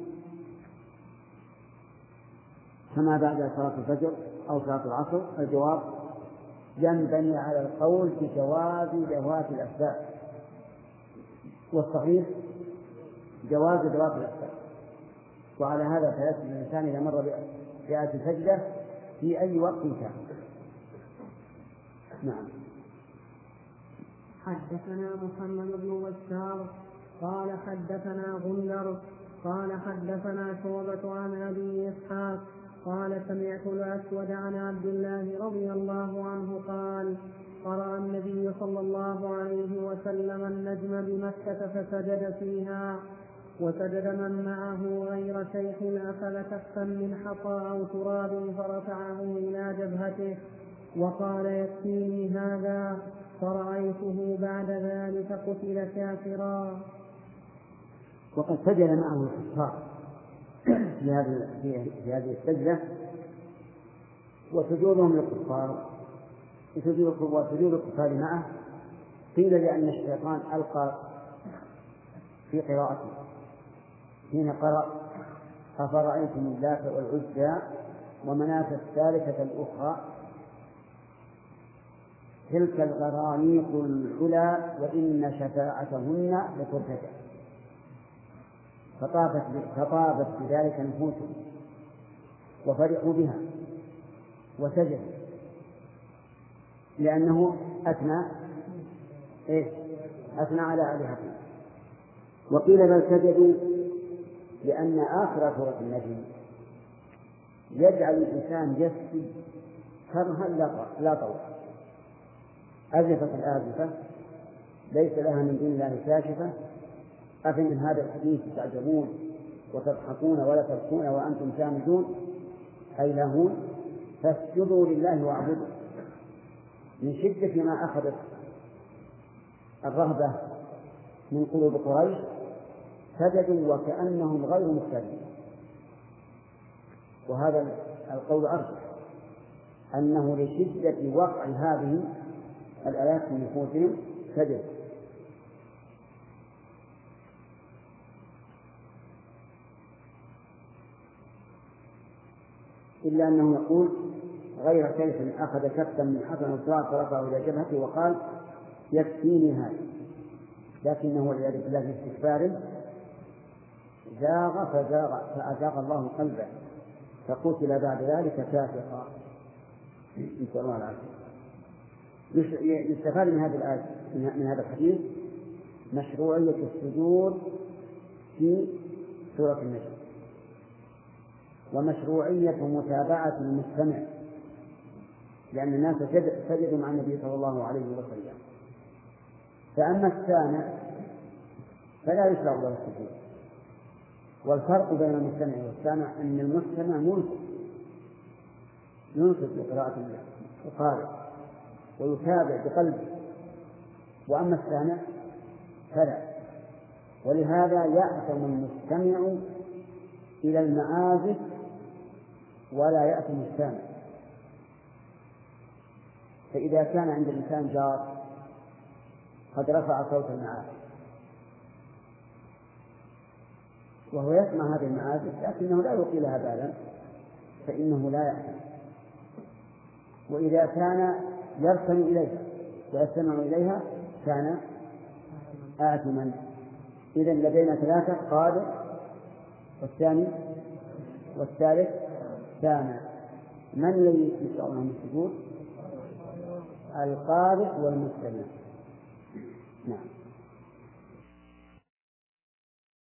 كما بعد صلاة الفجر أو صلاة العصر؟ الجواب ينبني على القول بجواز ذوات الأسباب، والصحيح جواز ذوات الأسباب. وعلى هذا فيسجد الإنسان إذا مر بآية السجدة في أي وقت كان. نعم. حدثنا محمد بن بشار قال حدثنا غندر قال حدثنا شعبة عن أبي إسحاق قال سمعت الأسود عن عبد الله رضي الله عنه قال قرأ النبي صلى الله عليه وسلم النجم بمكة فسجد فيها، وسجد من معه غير شيخ أخذ كفا من حصى أو تراب فرفعه إلى جبهته وقال يكفيني هذا، فرأيته بعد ذلك قتل كافرا. وقد سجد معه الكفار في هذه السجدة، وسجودهم للكفار وسجود الكفار معه قيل لأن الشيطان ألقى في قراءته حين قرأ أفرأيتم اللات والعزى ومناة الثالثة الأخرى تلك الغرانيق العلا وإن شفاعتهن لترتجى، فطابت بذلك نفوسهم وفرحوا بها وسجد لأنه أثنى على آلهته. وقيل بل سجدوا لأن آخر سورة النجم يجعل الإنسان يسجد كرها لا طوع. أزفت الآزفة ليس لها من دون الله كاشفة أفمن هذا الحديث تعجبون وتضحكون ولا تبكون وأنتم سامدون أي لهون فاسجدوا لله واعبدوا. من شدة ما أخذت الرهبة من قلوب قريش سجدوا وكأنهم غير مختارين. وهذا القول أرجح أنه لشدة وقع هذه الآيات في نفوسهم سجد. إلا أنه يقول غير كيف أخذ كفا من حسن الصراط فرفعه إلى جبهته وقال يكفيني هذا، لكنه والعياذ بالله في استكباره زاغ فأزاغ الله قلبه فقتل بعد ذلك كافرا. نسأل الله العافية. يستفاد من هذه الآية من هذا الحديث مشروعية السجود في سورة النجم ومشروعية متابعة المستمع، لأن الناس سجدوا مع النبي صلى الله عليه وسلم. فأما السامع فلا يشرع له السجود. والفرق بين المستمع والسامع أن المستمع ينصت لقراءة القارئ ويتابع بقلبه، وأما السامع فلا. ولهذا يأثم المستمع إلى المعازف ولا يأثم السامع. فإذا كان عند الإنسان جار قد رفع صوت المعازف وهو يسمع هذه المعازف لكنه لا يلقي لها بالا فإنه لا يأثم. وإذا كان يركن إليها ويستمع إليها كان آثما. إذن لدينا ثلاثة: قادر والثاني والثالث سامع. من الذي يشرع لهم السجود؟ القارئ والمستمع. نعم.